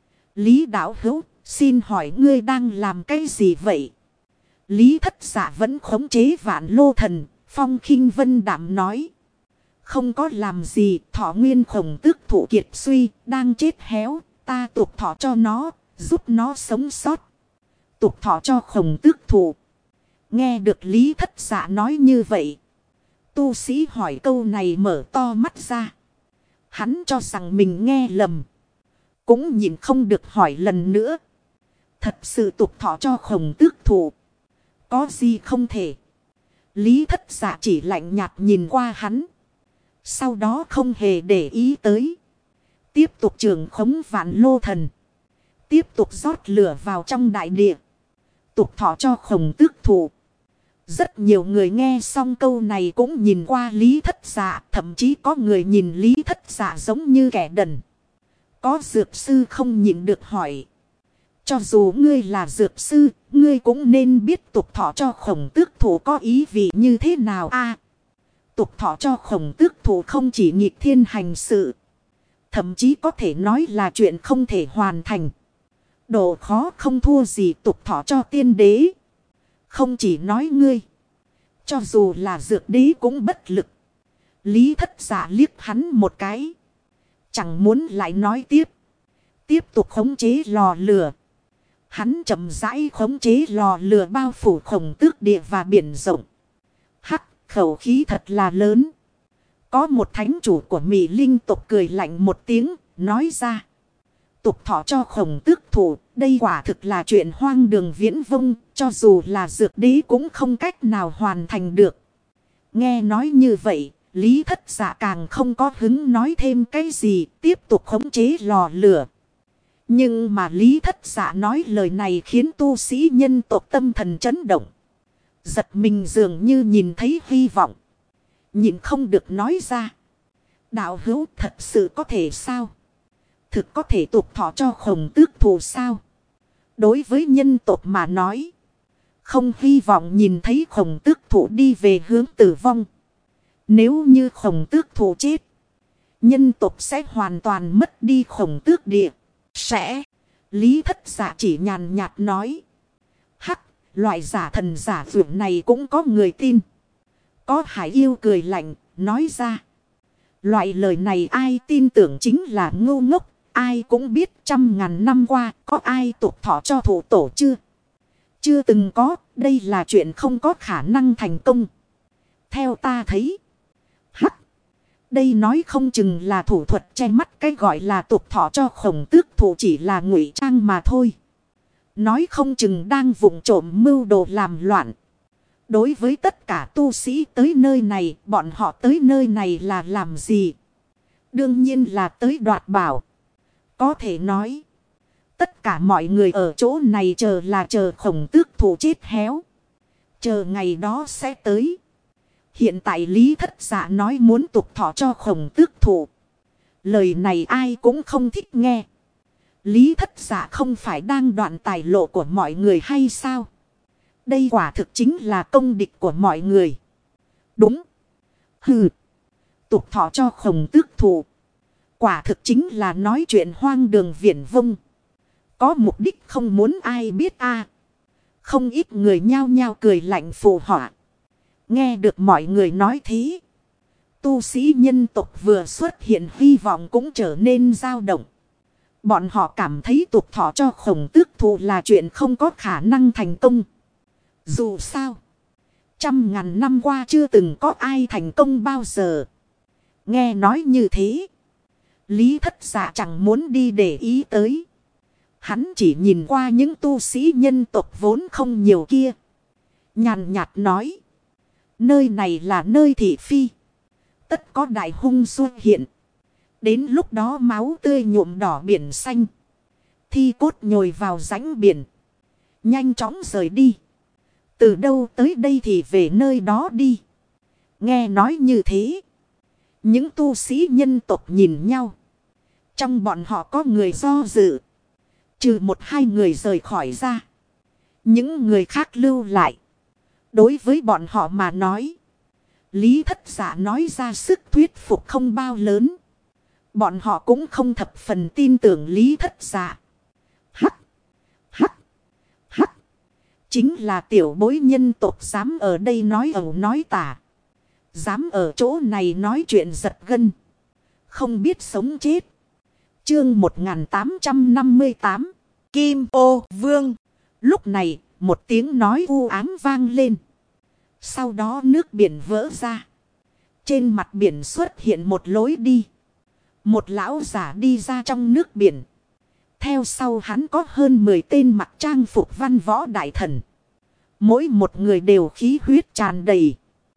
Lý đạo hữu, xin hỏi ngươi đang làm cái gì vậy? Lý Thất Dạ vẫn khống chế vạn lô thần. Phong khinh vân đạm nói. Không có làm gì, thọ nguyên Khổng Tước thụ kiệt suy, đang chết héo, ta tục thọ cho nó, giúp nó sống sót. Tục thọ cho Khổng Tước thụ. Nghe được Lý Thất Dạ nói như vậy. Tu sĩ hỏi câu này mở to mắt ra. Hắn cho rằng mình nghe lầm. Cũng nhìn không được hỏi lần nữa. Thật sự tục thọ cho Khổng Tước thụ. Có gì không thể. Lý Thất Dạ chỉ lạnh nhạt nhìn qua hắn. Sau đó không hề để ý tới. Tiếp tục trường khống vạn lô thần. Tiếp tục rót lửa vào trong đại địa. Tục thọ cho Khổng Tước thụ. Rất nhiều người nghe xong câu này cũng nhìn qua Lý Thất Dạ. Thậm chí có người nhìn Lý Thất Dạ giống như kẻ đần. Có dược sư không nhịn được hỏi. Cho dù ngươi là dược sư, ngươi cũng nên biết tục thọ cho Khổng Tước thụ có ý vị như thế nào a. Tục thọ cho Khổng Tước thụ không chỉ nghịch thiên hành sự. Thậm chí có thể nói là chuyện không thể hoàn thành. Độ khó không thua gì tục thọ cho tiên đế. Không chỉ nói ngươi. Cho dù là dược đế cũng bất lực. Lý Thất Dạ liếc hắn một cái. Chẳng muốn lại nói tiếp. Tiếp tục khống chế lò lửa. Hắn chậm rãi khống chế lò lửa bao phủ Khổng Tước Địa và biển rộng. Hắc, khẩu khí thật là lớn. Có một thánh chủ của Mị Linh tộc cười lạnh một tiếng, nói ra. Tục thọ cho Khổng Tước thụ, đây quả thực là chuyện hoang đường viễn vông, cho dù là dược đế cũng không cách nào hoàn thành được. Nghe nói như vậy, Lý Thất Dạ càng không có hứng nói thêm cái gì, tiếp tục khống chế lò lửa. Nhưng mà Lý Thất Dạ nói lời này khiến tu sĩ nhân tộc tâm thần chấn động. Giật mình dường như nhìn thấy hy vọng. Nhìn không được nói ra. Đạo hữu thật sự có thể sao? Thực có thể tục thọ cho Khổng Tước thụ sao? Đối với nhân tộc mà nói. Không hy vọng nhìn thấy Khổng Tước Thụ đi về hướng tử vong. Nếu như Khổng Tước Thụ chết, nhân tộc sẽ hoàn toàn mất đi Khổng Tước Địa. Sẽ. Lý Thất Dạ chỉ nhàn nhạt nói. Hắc, loại giả thần giả vượn này cũng có người tin. Có Hải Yêu cười lạnh, nói ra. Loại lời này ai tin tưởng chính là ngu ngốc. Ai cũng biết 100.000 năm qua có ai tục thọ cho thủ tổ chưa? Chưa từng có, đây là chuyện không có khả năng thành công. Theo ta thấy. Hắc. Đây nói không chừng là thủ thuật che mắt cái gọi là tục thọ cho Khổng Tước Thụ chỉ là ngụy trang mà thôi. Nói không chừng đang vụng trộm mưu đồ làm loạn. Đối với tất cả tu sĩ tới nơi này, bọn họ tới nơi này là làm gì? Đương nhiên là tới đoạt bảo. Có thể nói, tất cả mọi người ở chỗ này chờ là chờ Khổng Tước Thụ chết héo. Chờ ngày đó sẽ tới. Hiện tại Lý Thất Dạ nói muốn tục thọ cho Khổng Tước Thụ. Lời này ai cũng không thích nghe. Lý Thất Dạ không phải đang đoạn tài lộ của mọi người hay sao? Đây quả thực chính là công địch của mọi người. Đúng. Hừ. Tục thọ cho Khổng Tước Thụ. Quả thực chính là nói chuyện hoang đường viển vông. Có mục đích không muốn ai biết a. Không ít người nhao nhao cười lạnh phụ họa. Nghe được mọi người nói thế. Tu sĩ nhân tộc vừa xuất hiện hy vọng cũng trở nên dao động. Bọn họ cảm thấy tục thọ cho Khổng Tước Thụ là chuyện không có khả năng thành công. Dù sao. 100.000 năm qua chưa từng có ai thành công bao giờ. Nghe nói như thế. Lý Thất Dạ chẳng muốn đi để ý tới. Hắn chỉ nhìn qua những tu sĩ nhân tộc vốn không nhiều kia. Nhàn nhạt nói. Nơi này là nơi thị phi. Tất có đại hung xuất hiện. Đến lúc đó máu tươi nhuộm đỏ biển xanh. Thi cốt nhồi vào rãnh biển. Nhanh chóng rời đi. Từ đâu tới đây thì về nơi đó đi. Nghe nói như thế. Những tu sĩ nhân tộc nhìn nhau. Trong bọn họ có người do dự. Trừ 1-2 người rời khỏi ra. Những người khác lưu lại. Đối với bọn họ mà nói. Lý Thất Dạ nói ra sức thuyết phục không bao lớn. Bọn họ cũng không thập phần tin tưởng Lý Thất Dạ. Hắc. Hắc. Hắc. Chính là tiểu bối nhân tộc dám ở đây nói ẩu nói tả. Dám ở chỗ này nói chuyện giật gân. Không biết sống chết. Chương 1858. Kim Ô Vương. Lúc này, một tiếng nói u ám vang lên. Sau đó nước biển vỡ ra. Trên mặt biển xuất hiện một lối đi. Một lão giả đi ra trong nước biển. Theo sau hắn có hơn 10 tên mặc trang phục văn võ đại thần. Mỗi một người đều khí huyết tràn đầy.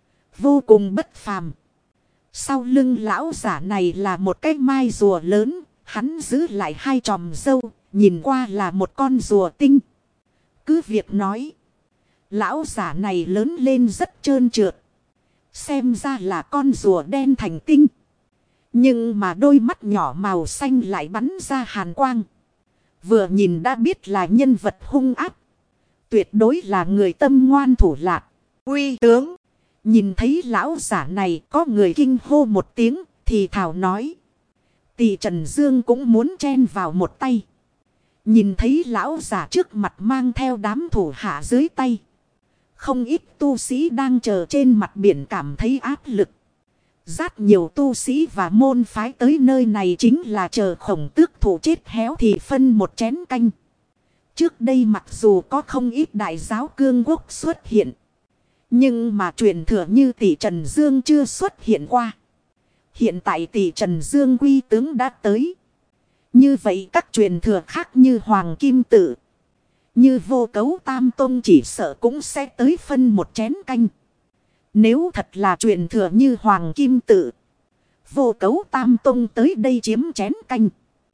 Vô cùng bất phàm. Sau lưng lão giả này là một cái mai rùa lớn. Hắn giữ lại 2 chòm râu. Nhìn qua là một con rùa tinh. Cứ việc nói. Lão giả này lớn lên rất trơn trượt. Xem ra là con rùa đen thành tinh. Nhưng mà đôi mắt nhỏ màu xanh lại bắn ra hàn quang. Vừa nhìn đã biết là nhân vật hung ác. Tuyệt đối là người tâm ngoan thủ lạc. Uy tướng. Nhìn thấy lão giả này có người kinh hô một tiếng thì thảo nói. Tỷ Trần Dương cũng muốn chen vào một tay. Nhìn thấy lão giả trước mặt mang theo đám thủ hạ dưới tay. Không ít tu sĩ đang chờ trên mặt biển cảm thấy áp lực. Rất nhiều tu sĩ và môn phái tới nơi này chính là chờ Khổng Tước Thụ chết héo thì phân một chén canh. Trước đây mặc dù có không ít đại giáo cương quốc xuất hiện. Nhưng mà truyền thừa như tỷ Trần Dương chưa xuất hiện qua. Hiện tại tỷ Trần Dương quy tướng đã tới. Như vậy các truyền thừa khác như Hoàng Kim Tự. Như Vô Cấu Tam Tông chỉ sợ cũng sẽ tới phân một chén canh. Nếu thật là truyền thừa như Hoàng Kim Tự. Vô Cấu Tam Tông tới đây chiếm chén canh.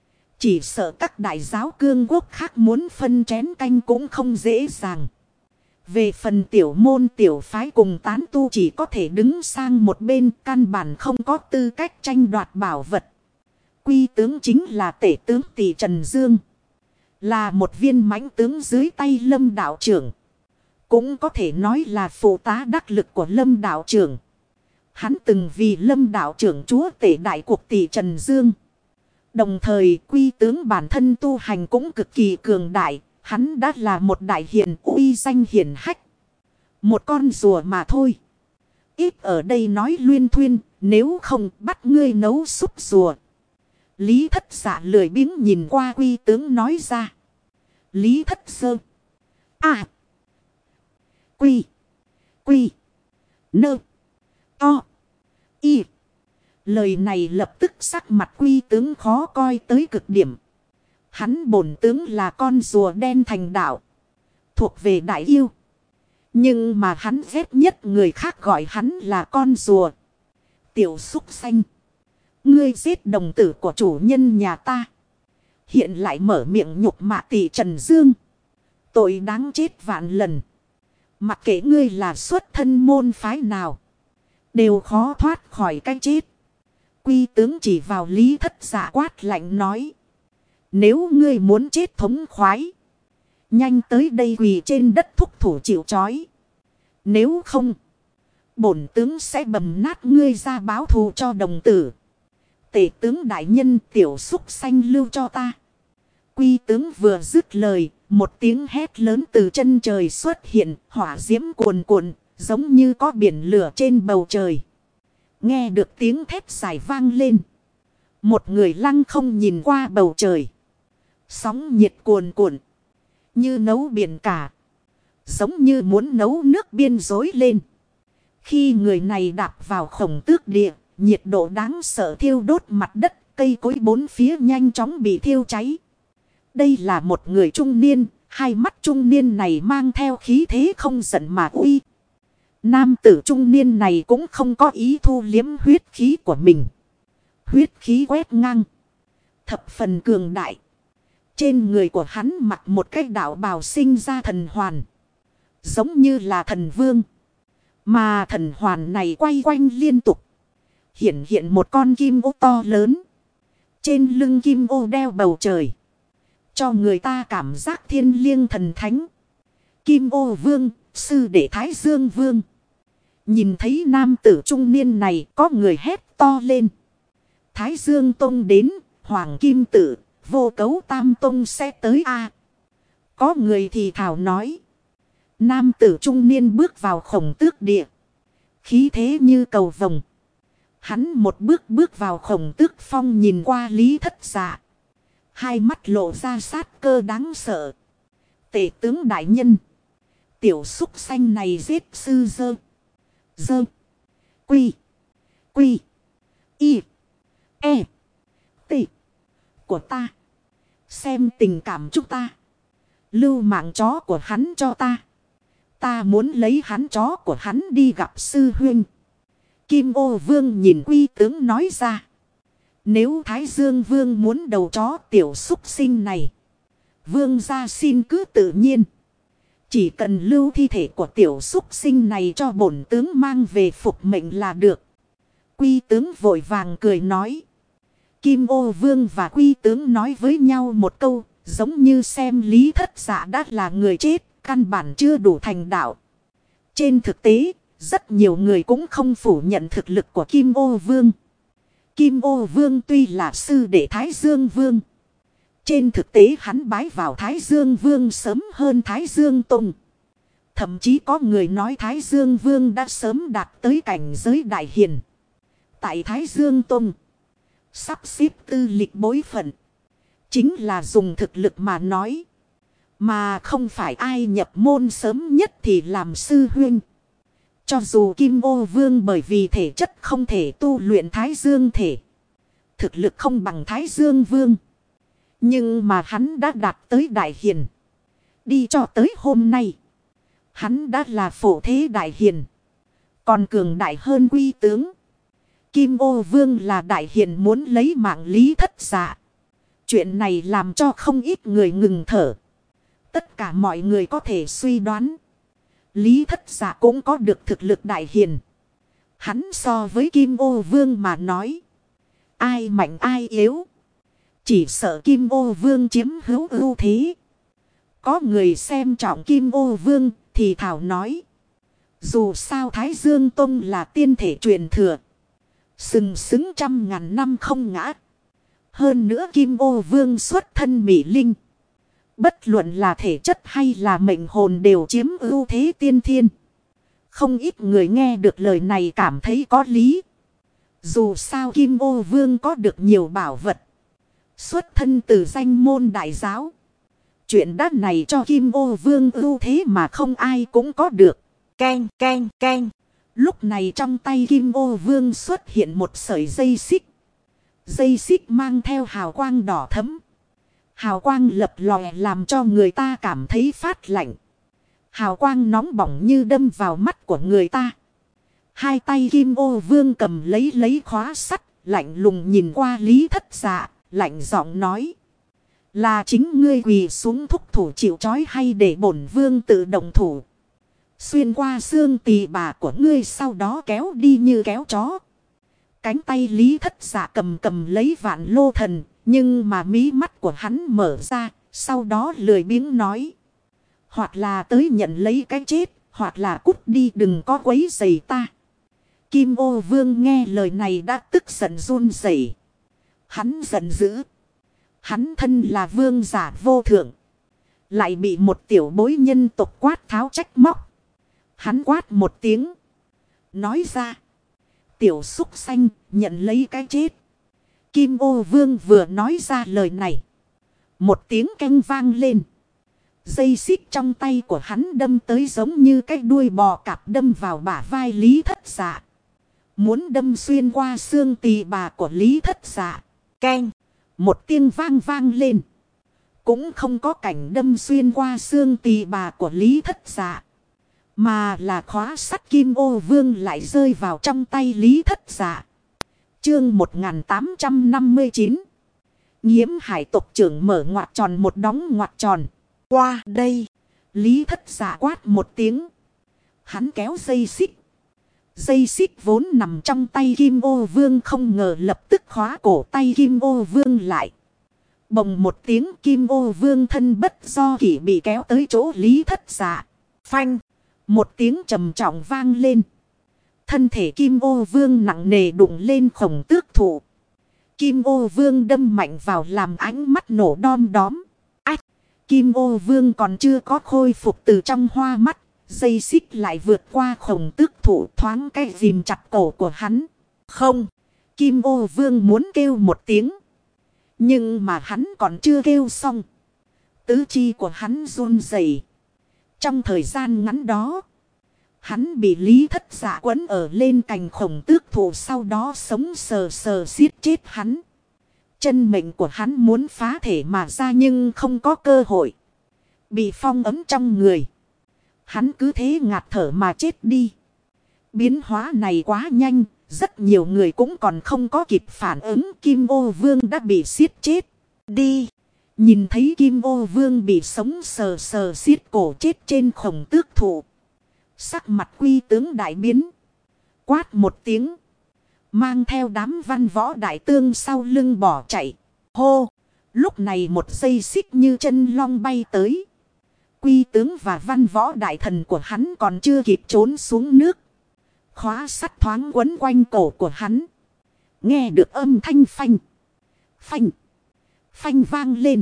Chỉ sợ các đại giáo cương quốc khác muốn phân chén canh cũng không dễ dàng. Về phần tiểu môn tiểu phái cùng tán tu chỉ có thể đứng sang một bên, căn bản không có tư cách tranh đoạt bảo vật. Quy tướng chính là tể tướng tỷ Trần Dương. Là một viên mãnh tướng dưới tay Lâm đạo trưởng. cũng có thể nói là phụ tá đắc lực của Lâm đạo trưởng. Hắn từng vì Lâm đạo trưởng chúa tể đại cuộc tỷ Trần Dương. Đồng thời Quy tướng bản thân tu hành cũng cực kỳ cường đại. Hắn đã là một đại hiền uy danh hiển hách. Một con rùa mà thôi. Ít ở đây nói luyên thuyên, nếu không bắt ngươi nấu súp rùa. Lý Thất Dạ lười biếng nhìn qua Quy tướng nói ra. Lý Thất Sơ. À. Quy. Quy. Nơ. To. Y. Lời này lập tức sắc mặt Quy tướng khó coi tới cực điểm. Hắn bổn tướng là con rùa đen thành đạo. Thuộc về đại yêu. Nhưng mà hắn ghét nhất người khác gọi hắn là con rùa. Tiểu súc xanh. Ngươi giết đồng tử của chủ nhân nhà ta. Hiện lại mở miệng nhục mạ tỷ Trần Dương. Tội đáng chết vạn lần. Mặc kệ ngươi là xuất thân môn phái nào. Đều khó thoát khỏi cái chết. Quy tướng chỉ vào Lý Thất Dạ quát lạnh nói. Nếu ngươi muốn chết thống khoái. Nhanh tới đây quỳ trên đất thúc thủ chịu trói. Nếu không. Bổn tướng sẽ bầm nát ngươi ra báo thù cho đồng tử. Tể tướng đại nhân tiểu xúc xanh lưu cho ta. Quy tướng vừa dứt lời. Một tiếng hét lớn từ chân trời xuất hiện. Hỏa diễm cuồn cuộn. Giống như có biển lửa trên bầu trời. Nghe được tiếng thét dài vang lên. Một người lăng không nhìn qua bầu trời. Sóng nhiệt cuồn cuộn. Như nấu biển cả. Giống như muốn nấu nước biên rối lên. Khi người này đạp vào khổng tước địa. Nhiệt độ đáng sợ thiêu đốt mặt đất. Cây cối bốn phía nhanh chóng bị thiêu cháy. Đây là một người trung niên. Hai mắt trung niên này mang theo khí thế không giận mà uy. Nam tử trung niên này cũng không có ý thu liếm huyết khí của mình. Huyết khí quét ngang. Thập phần cường đại. Trên người của hắn mặc một cái đạo bào sinh ra thần hoàn. Giống như là thần vương. Mà thần hoàn này quay quanh liên tục. Hiện một con kim ô to lớn. Trên lưng kim ô đeo bầu trời. Cho người ta cảm giác thiên liêng thần thánh. Kim ô vương, sư đệ Thái Dương vương. Nhìn thấy nam tử trung niên này có người hét to lên. Thái Dương tông đến, Hoàng Kim Tử, Vô Cấu Tam tông sẽ tới a. Có người thì thảo nói. Nam tử trung niên bước vào khổng tước địa. Khí thế như cầu vồng. Hắn một bước vào khổng tước phong nhìn qua Lý Thất Dạ. Hai mắt lộ ra sát cơ đáng sợ. Tể tướng đại nhân. Tiểu súc xanh này giết sư dơ. Dơ. Quy. Quy. Y. E. T. Của ta. Xem tình cảm chúng ta. Lưu mạng chó của hắn cho ta. Ta muốn lấy hắn chó của hắn đi gặp sư huynh. Kim ô vương nhìn Quy tướng nói ra. Nếu Thái Dương vương muốn đầu chó tiểu súc sinh này. Vương gia xin cứ tự nhiên. Chỉ cần lưu thi thể của tiểu súc sinh này cho bổn tướng mang về phục mệnh là được. Quy tướng vội vàng cười nói. Kim ô vương và quy tướng nói với nhau một câu. Giống như xem Lý Thất Dạ đã là người chết. Căn bản chưa đủ thành đạo. Trên thực tế, rất nhiều người cũng không phủ nhận thực lực của Kim ô vương. Kim ô vương tuy là sư đệ Thái Dương vương. Trên thực tế hắn bái vào Thái Dương vương sớm hơn Thái Dương Tông. Thậm chí có người nói Thái Dương vương đã sớm đạt tới cảnh giới đại hiền. Tại Thái Dương Tông, sắp xếp tư lịch bối phận. Chính là dùng thực lực mà nói. Mà không phải ai nhập môn sớm nhất thì làm sư huynh. Cho dù Kim ô vương bởi vì thể chất không thể tu luyện Thái Dương thể. Thực lực không bằng Thái Dương vương. Nhưng mà hắn đã đạt tới đại hiền. Đi cho tới hôm nay. Hắn đã là phổ thế đại hiền. Còn cường đại hơn quy tướng. Kim ô vương là đại hiền muốn lấy mạng Lý Thất Dạ. Chuyện này làm cho không ít người ngừng thở. Tất cả mọi người có thể suy đoán. Lý Thất Dạ cũng có được thực lực đại hiền. Hắn so với Kim ô vương mà nói. Ai mạnh ai yếu. Chỉ sợ Kim ô vương chiếm hữu ưu thế. Có người xem trọng Kim ô vương thì thảo nói. Dù sao Thái Dương Tông là tiên thể truyền thừa. Sừng sững 100.000 năm không ngã. Hơn nữa Kim Ô Vương xuất thân mỹ linh. Bất luận là thể chất hay là mệnh hồn đều chiếm ưu thế tiên thiên. Không ít người nghe được lời này cảm thấy có lý. Dù sao Kim Ô Vương có được nhiều bảo vật. Xuất thân từ danh môn đại giáo. Chuyện đắt này cho Kim Ô Vương ưu thế mà không ai cũng có được. Keng keng keng. Lúc này trong tay Kim Ô Vương xuất hiện một sợi dây xích. Dây xích mang theo hào quang đỏ thẫm. Hào quang lập lòe làm cho người ta cảm thấy phát lạnh. Hào quang nóng bỏng như đâm vào mắt của người ta. Hai tay Kim Ô Vương cầm lấy khóa sắt, lạnh lùng nhìn qua Lý Thất Dạ, lạnh giọng nói. Là chính ngươi quỳ xuống thúc thủ chịu trói hay để bổn vương tự động thủ. Xuyên qua xương tỳ bà của ngươi sau đó kéo đi như kéo chó. Cánh tay Lý Thất Dạ cầm lấy Vạn Lô Thần, nhưng mà mí mắt của hắn mở ra, sau đó lười biếng nói. Hoặc là tới nhận lấy cái chết, hoặc là cút đi đừng có quấy rầy ta. Kim Ô Vương nghe lời này đã tức giận run rẩy. Hắn giận dữ. Hắn thân là vương giả vô thượng. Lại bị một tiểu bối nhân tộc quát tháo trách móc. Hắn quát một tiếng. Nói ra. Tiểu súc sanh nhận lấy cái chết. Kim Ô Vương vừa nói ra lời này. Một tiếng canh vang lên. Dây xích trong tay của hắn đâm tới giống như cái đuôi bò cạp đâm vào bả vai Lý Thất Dạ. Muốn đâm xuyên qua xương tỳ bà của Lý Thất Dạ. Keng. Một tiếng vang vang lên. Cũng không có cảnh đâm xuyên qua xương tỳ bà của Lý Thất Dạ. Mà là khóa sắt Kim Ô Vương lại rơi vào trong tay Lý Thất Dạ. Chương 1859. Nhiễm hải tộc trưởng mở ngoặc tròn một đóng ngoặc tròn. Qua đây. Lý Thất Dạ quát một tiếng. Hắn kéo dây xích. Dây xích vốn nằm trong tay Kim Ô Vương không ngờ lập tức khóa cổ tay Kim Ô Vương lại. Bồng một tiếng Kim Ô Vương thân bất do kỷ bị kéo tới chỗ Lý Thất Dạ. Phanh. Một tiếng trầm trọng vang lên. Thân thể Kim Ô Vương nặng nề đụng lên Khổng Tước Thụ. Kim Ô Vương đâm mạnh vào làm ánh mắt nổ đom đóm. Ách! Kim Ô Vương còn chưa có khôi phục từ trong hoa mắt. Dây xích lại vượt qua Khổng Tước Thụ thoáng cái ghim chặt cổ của hắn. Không! Kim Ô Vương muốn kêu một tiếng. Nhưng mà hắn còn chưa kêu xong. Tứ chi của hắn run rẩy. Trong thời gian ngắn đó. Hắn bị Lý Thất Dạ quấn ở lên cành Khổng Tước Thụ sau đó sống sờ sờ xiết chết hắn. Chân mệnh của hắn muốn phá thể mà ra nhưng không có cơ hội. Bị phong ấm trong người. Hắn cứ thế ngạt thở mà chết đi. Biến hóa này quá nhanh, rất nhiều người cũng còn không có kịp phản ứng. Kim Ô Vương đã bị xiết chết. Đi! Nhìn thấy Kim Ô Vương bị sống sờ sờ xiết cổ chết trên Khổng Tước Thụ. Sắc mặt Quy Tướng đại biến. Quát một tiếng. Mang theo đám văn võ đại tương sau lưng bỏ chạy. Hô! Lúc này một dây xích như chân long bay tới. Quy Tướng và văn võ đại thần của hắn còn chưa kịp trốn xuống nước. Khóa sắt thoáng quấn quanh cổ của hắn. Nghe được âm thanh phanh. Phanh. Phanh vang lên.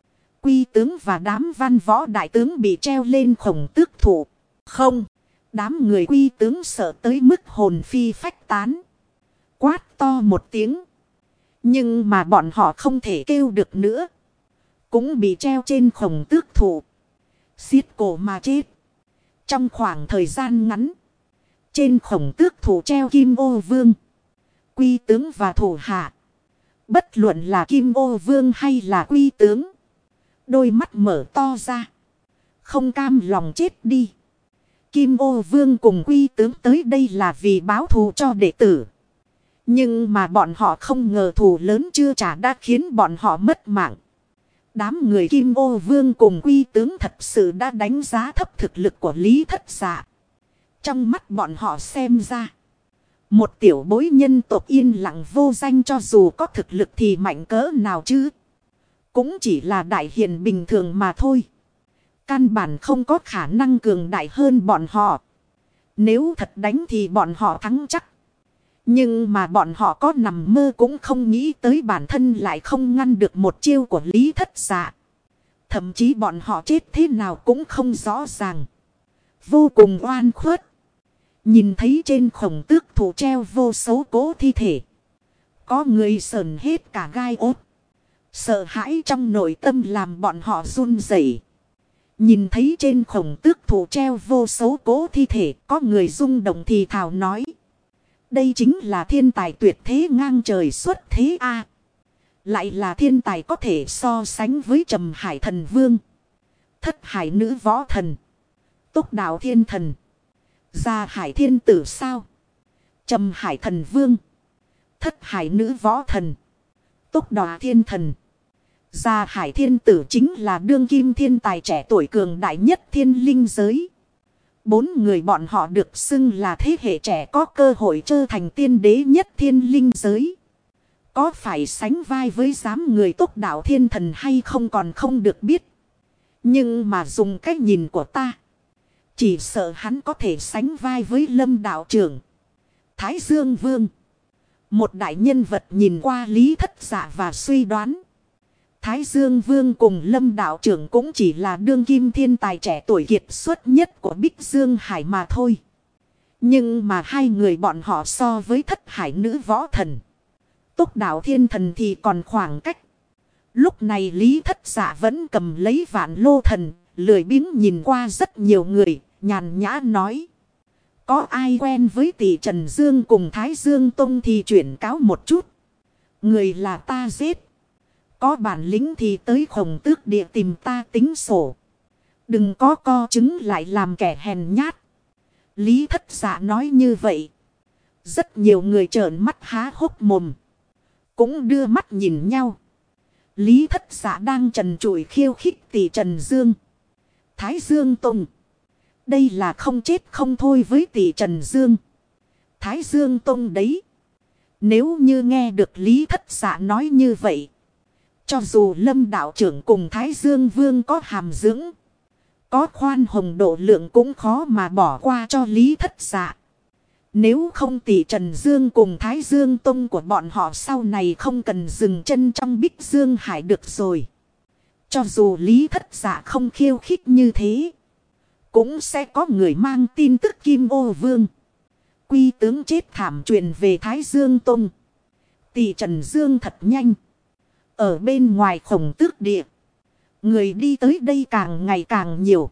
Quy Tướng và đám văn võ đại tướng bị treo lên Khổng Tước Thụ. Không. Đám người Quy Tướng sợ tới mức hồn phi phách tán. Quát to một tiếng. Nhưng mà bọn họ không thể kêu được nữa. Cũng bị treo trên Khổng Tước Thụ. Xiết cổ mà chết. Trong khoảng thời gian ngắn. Trên Khổng Tước Thụ treo Kim Ô Vương. Quy Tướng và thủ hạ. Bất luận là Kim Ô Vương hay là Quy Tướng. Đôi mắt mở to ra. Không cam lòng chết đi. Kim Ô Vương cùng Quy Tướng tới đây là vì báo thù cho đệ tử. Nhưng mà bọn họ không ngờ thù lớn chưa trả đã khiến bọn họ mất mạng. Đám người Kim Ô Vương cùng Quy Tướng thật sự đã đánh giá thấp thực lực của Lý Thất Dạ. Trong mắt bọn họ xem ra. Một tiểu bối nhân tộc yên lặng vô danh cho dù có thực lực thì mạnh cỡ nào chứ. Cũng chỉ là đại hiền bình thường mà thôi. Căn bản không có khả năng cường đại hơn bọn họ. Nếu thật đánh thì bọn họ thắng chắc. Nhưng mà bọn họ có nằm mơ cũng không nghĩ tới bản thân lại không ngăn được một chiêu của Lý Thất Dạ. Thậm chí bọn họ chết thế nào cũng không rõ ràng. Vô cùng oan khuất. Nhìn thấy trên khổng tước thủ treo vô số cố thi thể. Có người sờn hết cả gai ốt. Sợ hãi trong nội tâm làm bọn họ run rẩy. Nhìn thấy trên khổng tước thủ treo vô số cố thi thể. Có người rung động thì thào nói. Đây chính là thiên tài tuyệt thế ngang trời xuất thế a. Lại là thiên tài có thể so sánh với Trầm Hải Thần Vương, Thất Hải Nữ Võ Thần, Túc Đạo Thiên Thần, Gia Hải Thiên Tử sao? Trầm Hải Thần Vương, Thất Hải Nữ Võ Thần, Túc Đạo Thiên Thần, Gia Hải Thiên Tử chính là đương kim thiên tài trẻ tuổi cường đại nhất thiên linh giới. 4 người bọn họ được xưng là thế hệ trẻ có cơ hội trở thành tiên đế nhất thiên linh giới. Có phải sánh vai với giám người Túc Đạo Thiên Thần hay không còn không được biết. Nhưng mà dùng cách nhìn của ta, chỉ sợ hắn có thể sánh vai với Lâm đạo trưởng, Thái Dương Vương. Một đại nhân vật nhìn qua Lý Thất Dạ và suy đoán. Thái Dương Vương cùng Lâm đạo trưởng cũng chỉ là đương kim thiên tài trẻ tuổi kiệt xuất nhất của Bích Dương Hải mà thôi. Nhưng mà hai người bọn họ so với Thất Hải Nữ Võ Thần, Túc Đạo Thiên Thần thì còn khoảng cách. Lúc này Lý Thất Dạ vẫn cầm lấy Vạn Lô Thần, lười biếng nhìn qua rất nhiều người, nhàn nhã nói. Có ai quen với tỷ Trần Dương cùng Thái Dương Tông thì chuyển cáo một chút. Người là ta giết. Có bản lĩnh thì tới Khổng Tước Địa tìm ta tính sổ. Đừng có co chứng lại làm kẻ hèn nhát. Lý Thất Dạ nói như vậy. Rất nhiều người trợn mắt há hốc mồm. Cũng đưa mắt nhìn nhau. Lý Thất Dạ đang trần trụi khiêu khích tỷ Trần Dương, Thái Dương Tông. Đây là không chết không thôi với tỷ Trần Dương, Thái Dương Tông đấy. Nếu như nghe được Lý Thất Dạ nói như vậy, cho dù Lâm đạo trưởng cùng Thái Dương Vương có hàm dưỡng, có khoan hồng độ lượng cũng khó mà bỏ qua cho Lý Thất Dạ. Nếu không tỷ Trần Dương cùng Thái Dương Tông của bọn họ sau này không cần dừng chân trong Bích Dương Hải được rồi. Cho dù Lý Thất Dạ không khiêu khích như thế, cũng sẽ có người mang tin tức Kim Ô Vương Quy tướng chết thảm truyền về Thái Dương Tông. Tỷ Trần Dương thật nhanh. Ở bên ngoài Khổng Tước Địa, người đi tới đây càng ngày càng nhiều.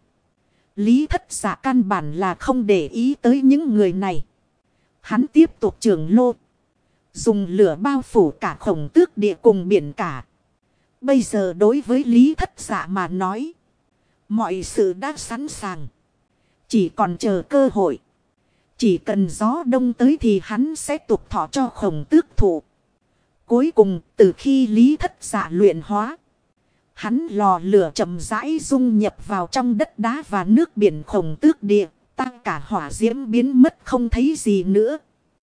Lý Thất Dạ căn bản là không để ý tới những người này. Hắn tiếp tục trường lô, dùng lửa bao phủ cả Khổng Tước Địa cùng biển cả. Bây giờ đối với Lý Thất Dạ mà nói, mọi sự đã sẵn sàng, chỉ còn chờ cơ hội. Chỉ cần gió đông tới thì hắn sẽ tục thọ cho Khổng Tước Thụ. Cuối cùng từ khi Lý Thất Dạ luyện hóa, hắn lò lửa chậm rãi dung nhập vào trong đất đá và nước biển Khổng Tước Địa. Tăng cả hỏa diễm biến mất không thấy gì nữa.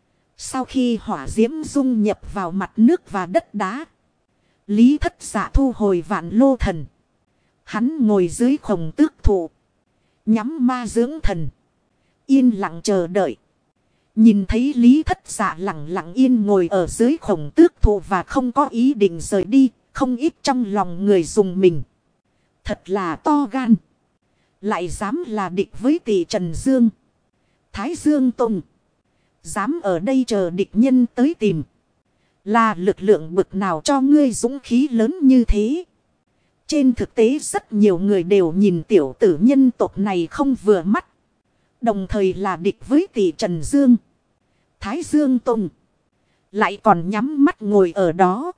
Sau khi hỏa diễm dung nhập vào mặt nước và đất đá, Lý Thất Dạ thu hồi Vạn Lô Thần. Hắn ngồi dưới Khổng Tước Thụ, nhắm ma dưỡng thần, yên lặng chờ đợi. Nhìn thấy Lý Thất Dạ lặng lặng yên ngồi ở dưới Khổng Tước Thụ và không có ý định rời đi, không ít trong lòng người dùng mình. Thật là to gan, lại dám là địch với tỷ Trần Dương, Thái Dương Tông. Dám ở đây chờ địch nhân tới tìm. Là lực lượng bực nào cho ngươi dũng khí lớn như thế? Trên thực tế rất nhiều người đều nhìn tiểu tử nhân tộc này không vừa mắt. Đồng thời là địch với tỷ Trần Dương, Thái Dương Tông. Lại còn nhắm mắt ngồi ở đó,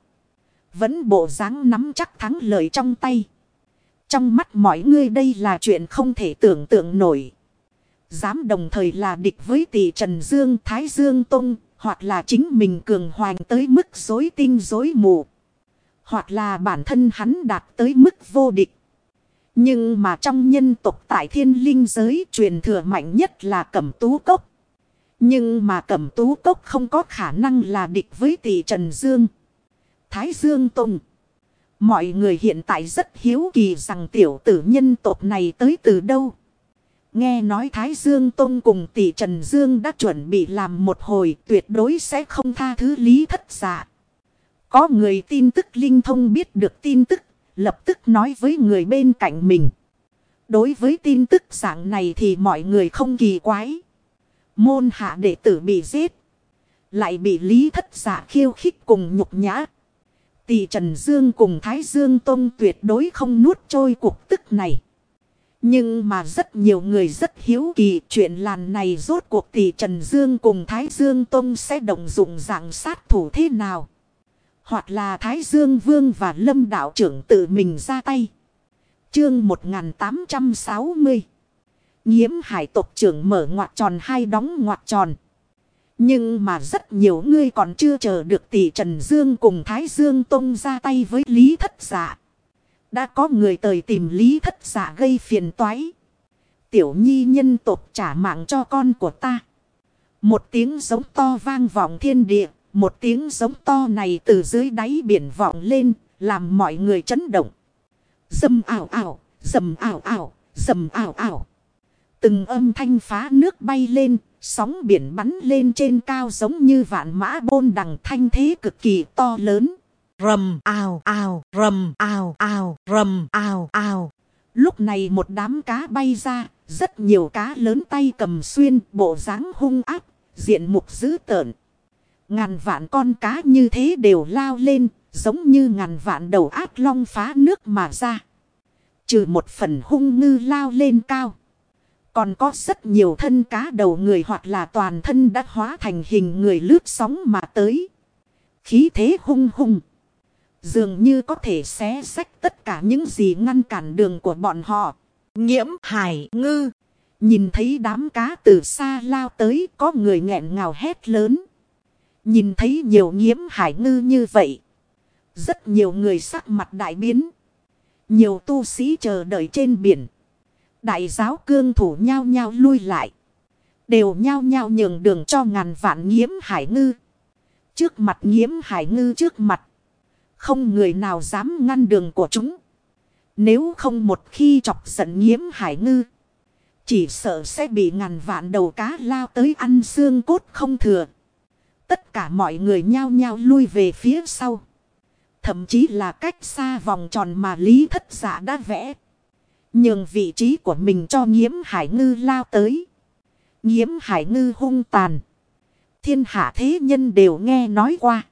vẫn bộ dáng nắm chắc thắng lợi trong tay. Trong mắt mọi người đây là chuyện không thể tưởng tượng nổi. Dám đồng thời là địch với tỷ Trần Dương, Thái Dương Tông, hoặc là chính mình cường hoành tới mức rối tinh rối mù, hoặc là bản thân hắn đạt tới mức vô địch. Nhưng mà trong nhân tộc tại thiên linh giới truyền thừa mạnh nhất là Cẩm Tú Cốc. Nhưng mà Cẩm Tú Cốc không có khả năng là địch với tỷ Trần Dương, Thái Dương Tông. Mọi người hiện tại rất hiếu kỳ rằng tiểu tử nhân tộc này tới từ đâu. Nghe nói Thái Dương Tông cùng tỷ Trần Dương đã chuẩn bị làm một hồi, tuyệt đối sẽ không tha thứ Lý Thất Dạ. Có người tin tức linh thông biết được tin tức, lập tức nói với người bên cạnh mình. Đối với tin tức dạng này thì mọi người không kỳ quái. Môn hạ đệ tử bị giết, lại bị Lý Thất Dạ khiêu khích cùng nhục nhã. Tỷ Trần Dương cùng Thái Dương Tông tuyệt đối không nuốt trôi cuộc tức này. Nhưng mà rất nhiều người rất hiếu kỳ chuyện làn này rốt cuộc tỷ Trần Dương cùng Thái Dương Tông sẽ động dụng dạng sát thủ thế nào. Hoặc là Thái Dương Vương và Lâm Đạo trưởng tự mình ra tay. Chương 1860. Nhiễm hải tộc trưởng mở ngoặc tròn hai đóng ngoặc tròn. Nhưng mà rất nhiều người còn chưa chờ được tỷ Trần Dương cùng Thái Dương Tông ra tay với Lý Thất Dạ. Đã có người tới tìm Lý Thất Dạ gây phiền toái. Tiểu nhi nhân tộc trả mạng cho con của ta. Một tiếng giống to vang vọng thiên địa. Một tiếng giống to này từ dưới đáy biển vọng lên, làm mọi người chấn động. Dầm ảo ảo, dầm ảo ảo, dầm ảo ảo. Từng âm thanh phá nước bay lên, sóng biển bắn lên trên cao giống như vạn mã bôn đằng, thanh thế cực kỳ to lớn. Rầm ào ào, rầm ào ào, rầm ào ào. Lúc này một đám cá bay ra, rất nhiều cá lớn tay cầm xuyên, bộ dáng hung ác, diện mục dữ tợn. Ngàn vạn con cá như thế đều lao lên, giống như ngàn vạn đầu ác long phá nước mà ra. Trừ một phần hung ngư lao lên cao, còn có rất nhiều thân cá đầu người hoặc là toàn thân đã hóa thành hình người lướt sóng mà tới. Khí thế hung hung, dường như có thể xé xách tất cả những gì ngăn cản đường của bọn họ. Nhiễm hải ngư. Nhìn thấy đám cá từ xa lao tới, có người nghẹn ngào hét lớn. Nhìn thấy nhiều nhiễm hải ngư như vậy, rất nhiều người sắc mặt đại biến. Nhiều tu sĩ chờ đợi trên biển. Đại giáo cương thủ nhao nhao lui lại, đều nhao nhao nhường đường cho ngàn vạn nhiễm hải ngư. Trước mặt nhiễm hải ngư trước mặt, không người nào dám ngăn đường của chúng. Nếu không một khi chọc giận nhiễm hải ngư, chỉ sợ sẽ bị ngàn vạn đầu cá lao tới ăn xương cốt không thừa. Tất cả mọi người nhao nhao lui về phía sau. Thậm chí là cách xa vòng tròn mà Lý Thất Dạ đã vẽ, nhường vị trí của mình cho nhiễm hải ngư lao tới. Nhiễm hải ngư hung tàn, thiên hạ thế nhân đều nghe nói qua.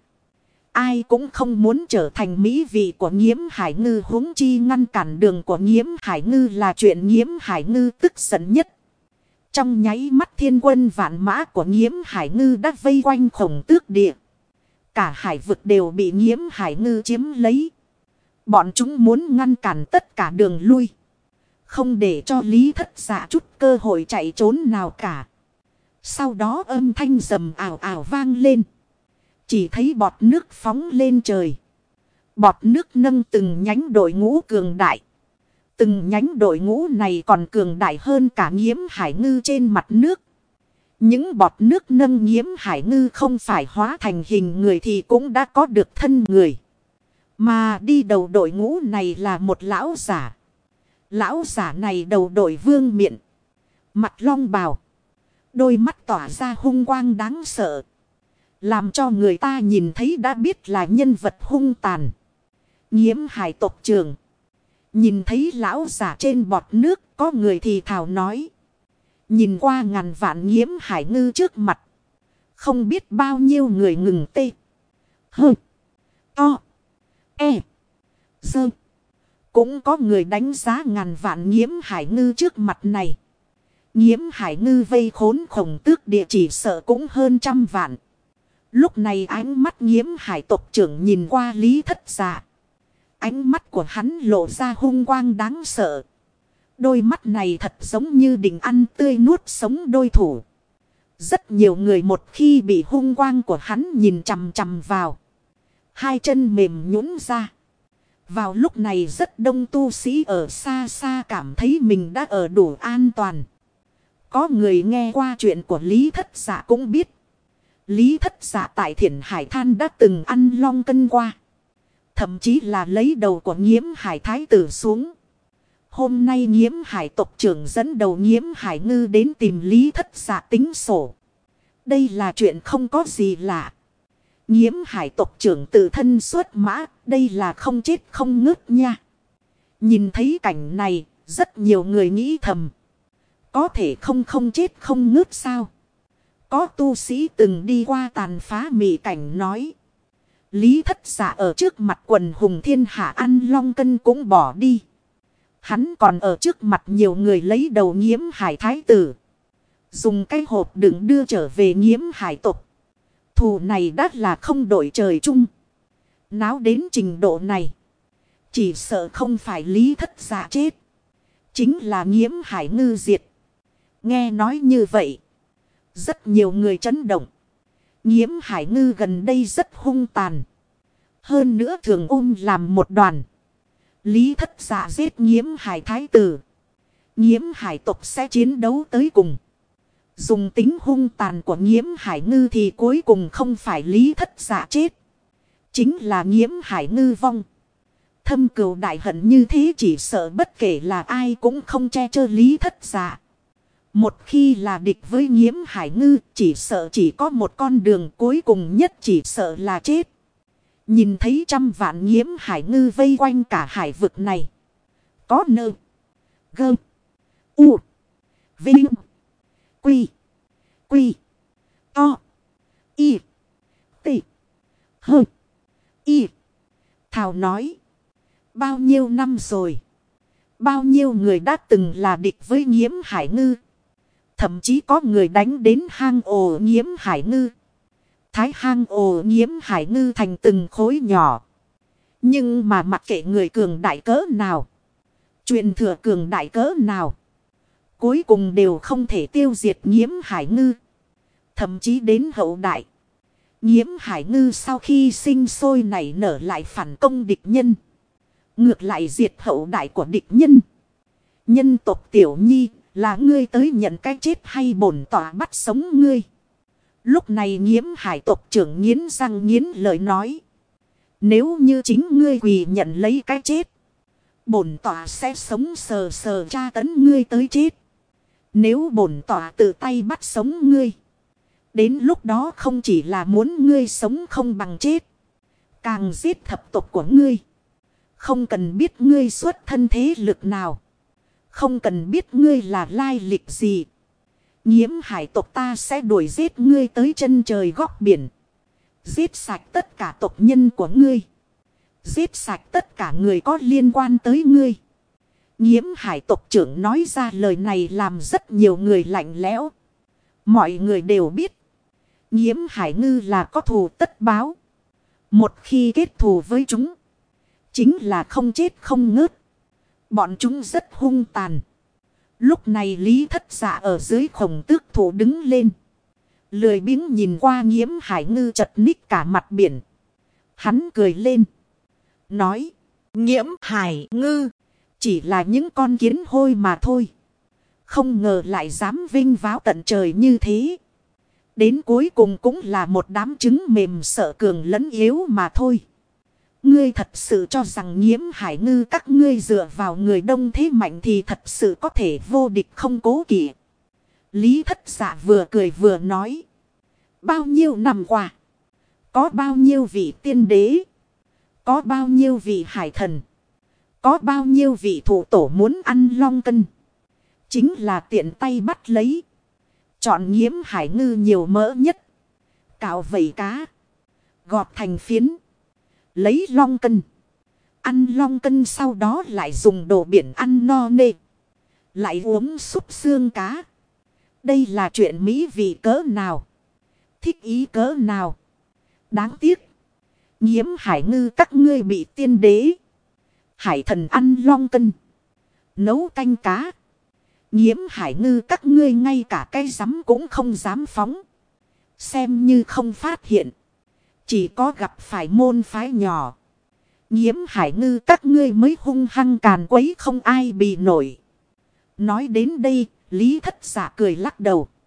Ai cũng không muốn trở thành mỹ vị của nhiễm hải ngư, huống chi ngăn cản đường của nhiễm hải ngư là chuyện nhiễm hải ngư tức giận nhất. Trong nháy mắt thiên quân vạn mã của nhiễm hải ngư đã vây quanh Khổng Tước Địa. Cả hải vực đều bị nhiễm hải ngư chiếm lấy. Bọn chúng muốn ngăn cản tất cả đường lui, không để cho Lý Thất Dạ chút cơ hội chạy trốn nào cả. Sau đó âm thanh rầm ảo ảo vang lên. Chỉ thấy bọt nước phóng lên trời. Bọt nước nâng từng nhánh đội ngũ cường đại. Từng nhánh đội ngũ này còn cường đại hơn cả nhiễm hải ngư trên mặt nước. Những bọt nước nâng nhiễm hải ngư không phải hóa thành hình người thì cũng đã có được thân người. Mà đi đầu đội ngũ này là một lão giả. Lão giả này đầu đội vương miện, mặt long bào, đôi mắt tỏa ra hung quang đáng sợ, làm cho người ta nhìn thấy đã biết là nhân vật hung tàn. Nhiễm hải tộc trưởng. Nhìn thấy lão giả trên bọt nước, có người thì thào nói. Nhìn qua ngàn vạn nhiễm hải ngư trước mặt, không biết bao nhiêu người ngừng tê, hơ, to, e, dơ. Cũng có người đánh giá ngàn vạn nhiễm hải ngư trước mặt này. Nhiễm hải ngư vây khốn Khổng Tước Địa chỉ sợ cũng hơn 100 vạn. Lúc này ánh mắt nhiễm hải tộc trưởng nhìn qua Lý Thất Dạ. Ánh mắt của hắn lộ ra hung quang đáng sợ. Đôi mắt này thật giống như định ăn tươi nuốt sống đối thủ. Rất nhiều người một khi bị hung quang của hắn nhìn chằm chằm vào, hai chân mềm nhũn ra. Vào lúc này rất đông tu sĩ ở xa xa cảm thấy mình đã ở đủ an toàn. Có người nghe qua chuyện của Lý Thất Dạ cũng biết. Lý Thất Dạ tại Thiển Hải Than đã từng ăn long cân qua. Thậm chí là lấy đầu của Nghiễm Hải thái tử xuống. Hôm nay Nghiễm Hải tộc trưởng dẫn đầu Nghiễm Hải Ngư đến tìm Lý Thất Dạ tính sổ. Đây là chuyện không có gì lạ. Nghiễm Hải tộc trưởng tự thân xuất mã, đây là không chết không ngớt nha. Nhìn thấy cảnh này, rất nhiều người nghĩ thầm. Có thể không chết không ngớt sao? Có tu sĩ từng đi qua tàn phá mị cảnh nói. Lý Thất Dạ ở trước mặt quần hùng thiên hạ ăn long cân cũng bỏ đi. Hắn còn ở trước mặt nhiều người lấy đầu Nghiễm Hải thái tử. Dùng cái hộp đựng đưa trở về Nghiễm Hải tộc. Thù này đắt là không đổi trời chung. Náo đến trình độ này. Chỉ sợ không phải Lý Thất Dạ chết. Chính là Nghiễm Hải Ngư diệt. Nghe nói như vậy. Rất nhiều người chấn động. Nghiễm Hải Ngư gần đây rất hung tàn. Hơn nữa thường làm một đoàn. Lý Thất Dạ giết Nghiễm Hải thái tử. Nghiễm Hải tộc sẽ chiến đấu tới cùng. Dùng tính hung tàn của Nghiễm Hải Ngư thì cuối cùng không phải Lý Thất Dạ chết. Chính là Nghiễm Hải Ngư vong. Thâm cừu đại hận như thế chỉ sợ bất kể là ai cũng không che chở Lý Thất Dạ. Một khi là địch với Nghiễm Hải Ngư chỉ sợ chỉ có một con đường cuối cùng nhất chỉ sợ là chết. Nhìn thấy trăm vạn Nghiễm Hải Ngư vây quanh cả hải vực này. Có nơ. Gơ. U. Vinh. Quy. Quy. To. Y. T. Hơ. Y. Thảo nói. Bao nhiêu năm rồi. Bao nhiêu người đã từng là địch với Nghiễm Hải Ngư. Thậm chí có người đánh đến hang ổ Nghiễm Hải Ngư. Thái hang ổ Nghiễm Hải Ngư thành từng khối nhỏ. Nhưng mà mặc kệ người cường đại cỡ nào. Chuyện thừa cường đại cỡ nào. Cuối cùng đều không thể tiêu diệt Nghiễm Hải Ngư. Thậm chí đến hậu đại. Nghiễm Hải Ngư sau khi sinh sôi nảy nở lại phản công địch nhân. Ngược lại diệt hậu đại của địch nhân. Nhân tộc Tiểu Nhi là ngươi tới nhận cái chết hay bổn tỏa bắt sống ngươi. Lúc này Nghiễm Hải tộc trưởng nghiến răng nghiến lợi nói. Nếu như chính ngươi quỳ nhận lấy cái chết. Bổn tỏa sẽ sống sờ sờ tra tấn ngươi tới chết. Nếu bổn tỏa tự tay bắt sống ngươi. Đến lúc đó không chỉ là muốn ngươi sống không bằng chết. Càng giết thập tộc của ngươi. Không cần biết ngươi xuất thân thế lực nào. Không cần biết ngươi là lai lịch gì. Nghiễm Hải tộc ta sẽ đuổi giết ngươi tới chân trời góc biển. Giết sạch tất cả tộc nhân của ngươi. Giết sạch tất cả người có liên quan tới ngươi. Nghiễm Hải tộc trưởng nói ra lời này làm rất nhiều người lạnh lẽo. Mọi người đều biết. Nghiễm Hải Ngư là có thù tất báo. Một khi kết thù với chúng. Chính là không chết không ngớt. Bọn chúng rất hung tàn. Lúc này Lý Thất Dạ ở dưới Khổng Tước Thụ đứng lên. Lười biếng nhìn qua Nghiễm Hải Ngư chật ních cả mặt biển. Hắn cười lên. Nói. Nghiễm Hải Ngư. Chỉ là những con kiến hôi mà thôi. Không ngờ lại dám vinh váo tận trời như thế. Đến cuối cùng cũng là một đám trứng mềm sợ cường lẫn yếu mà thôi. Ngươi thật sự cho rằng Nghiễm Hải Ngư các ngươi dựa vào người đông thế mạnh thì thật sự có thể vô địch không cố kỵ. Lý Thất Dạ vừa cười vừa nói. Bao nhiêu năm qua. Có bao nhiêu vị tiên đế. Có bao nhiêu vị hải thần. Có bao nhiêu vị thủ tổ muốn ăn long cân. Chính là tiện tay bắt lấy. Chọn Nghiễm Hải Ngư nhiều mỡ nhất. Cạo vẩy cá. Gọt thành phiến. Lấy long cân. Ăn long cân sau đó lại dùng đồ biển ăn no nê. Lại uống súp xương cá. Đây là chuyện mỹ vị cỡ nào. Thích ý cỡ nào. Đáng tiếc. Nghiễm Hải Ngư các ngươi bị tiên đế. Hải thần ăn long cân. Nấu canh cá. Nghiễm Hải Ngư các ngươi ngay cả cái rắm cũng không dám phóng. Xem như không phát hiện. Chỉ có gặp phải môn phái nhỏ. Nghiễm Hải Ngư các ngươi mới hung hăng càn quấy không ai bì nổi. Nói đến đây, Lý Thất Dạ cười lắc đầu.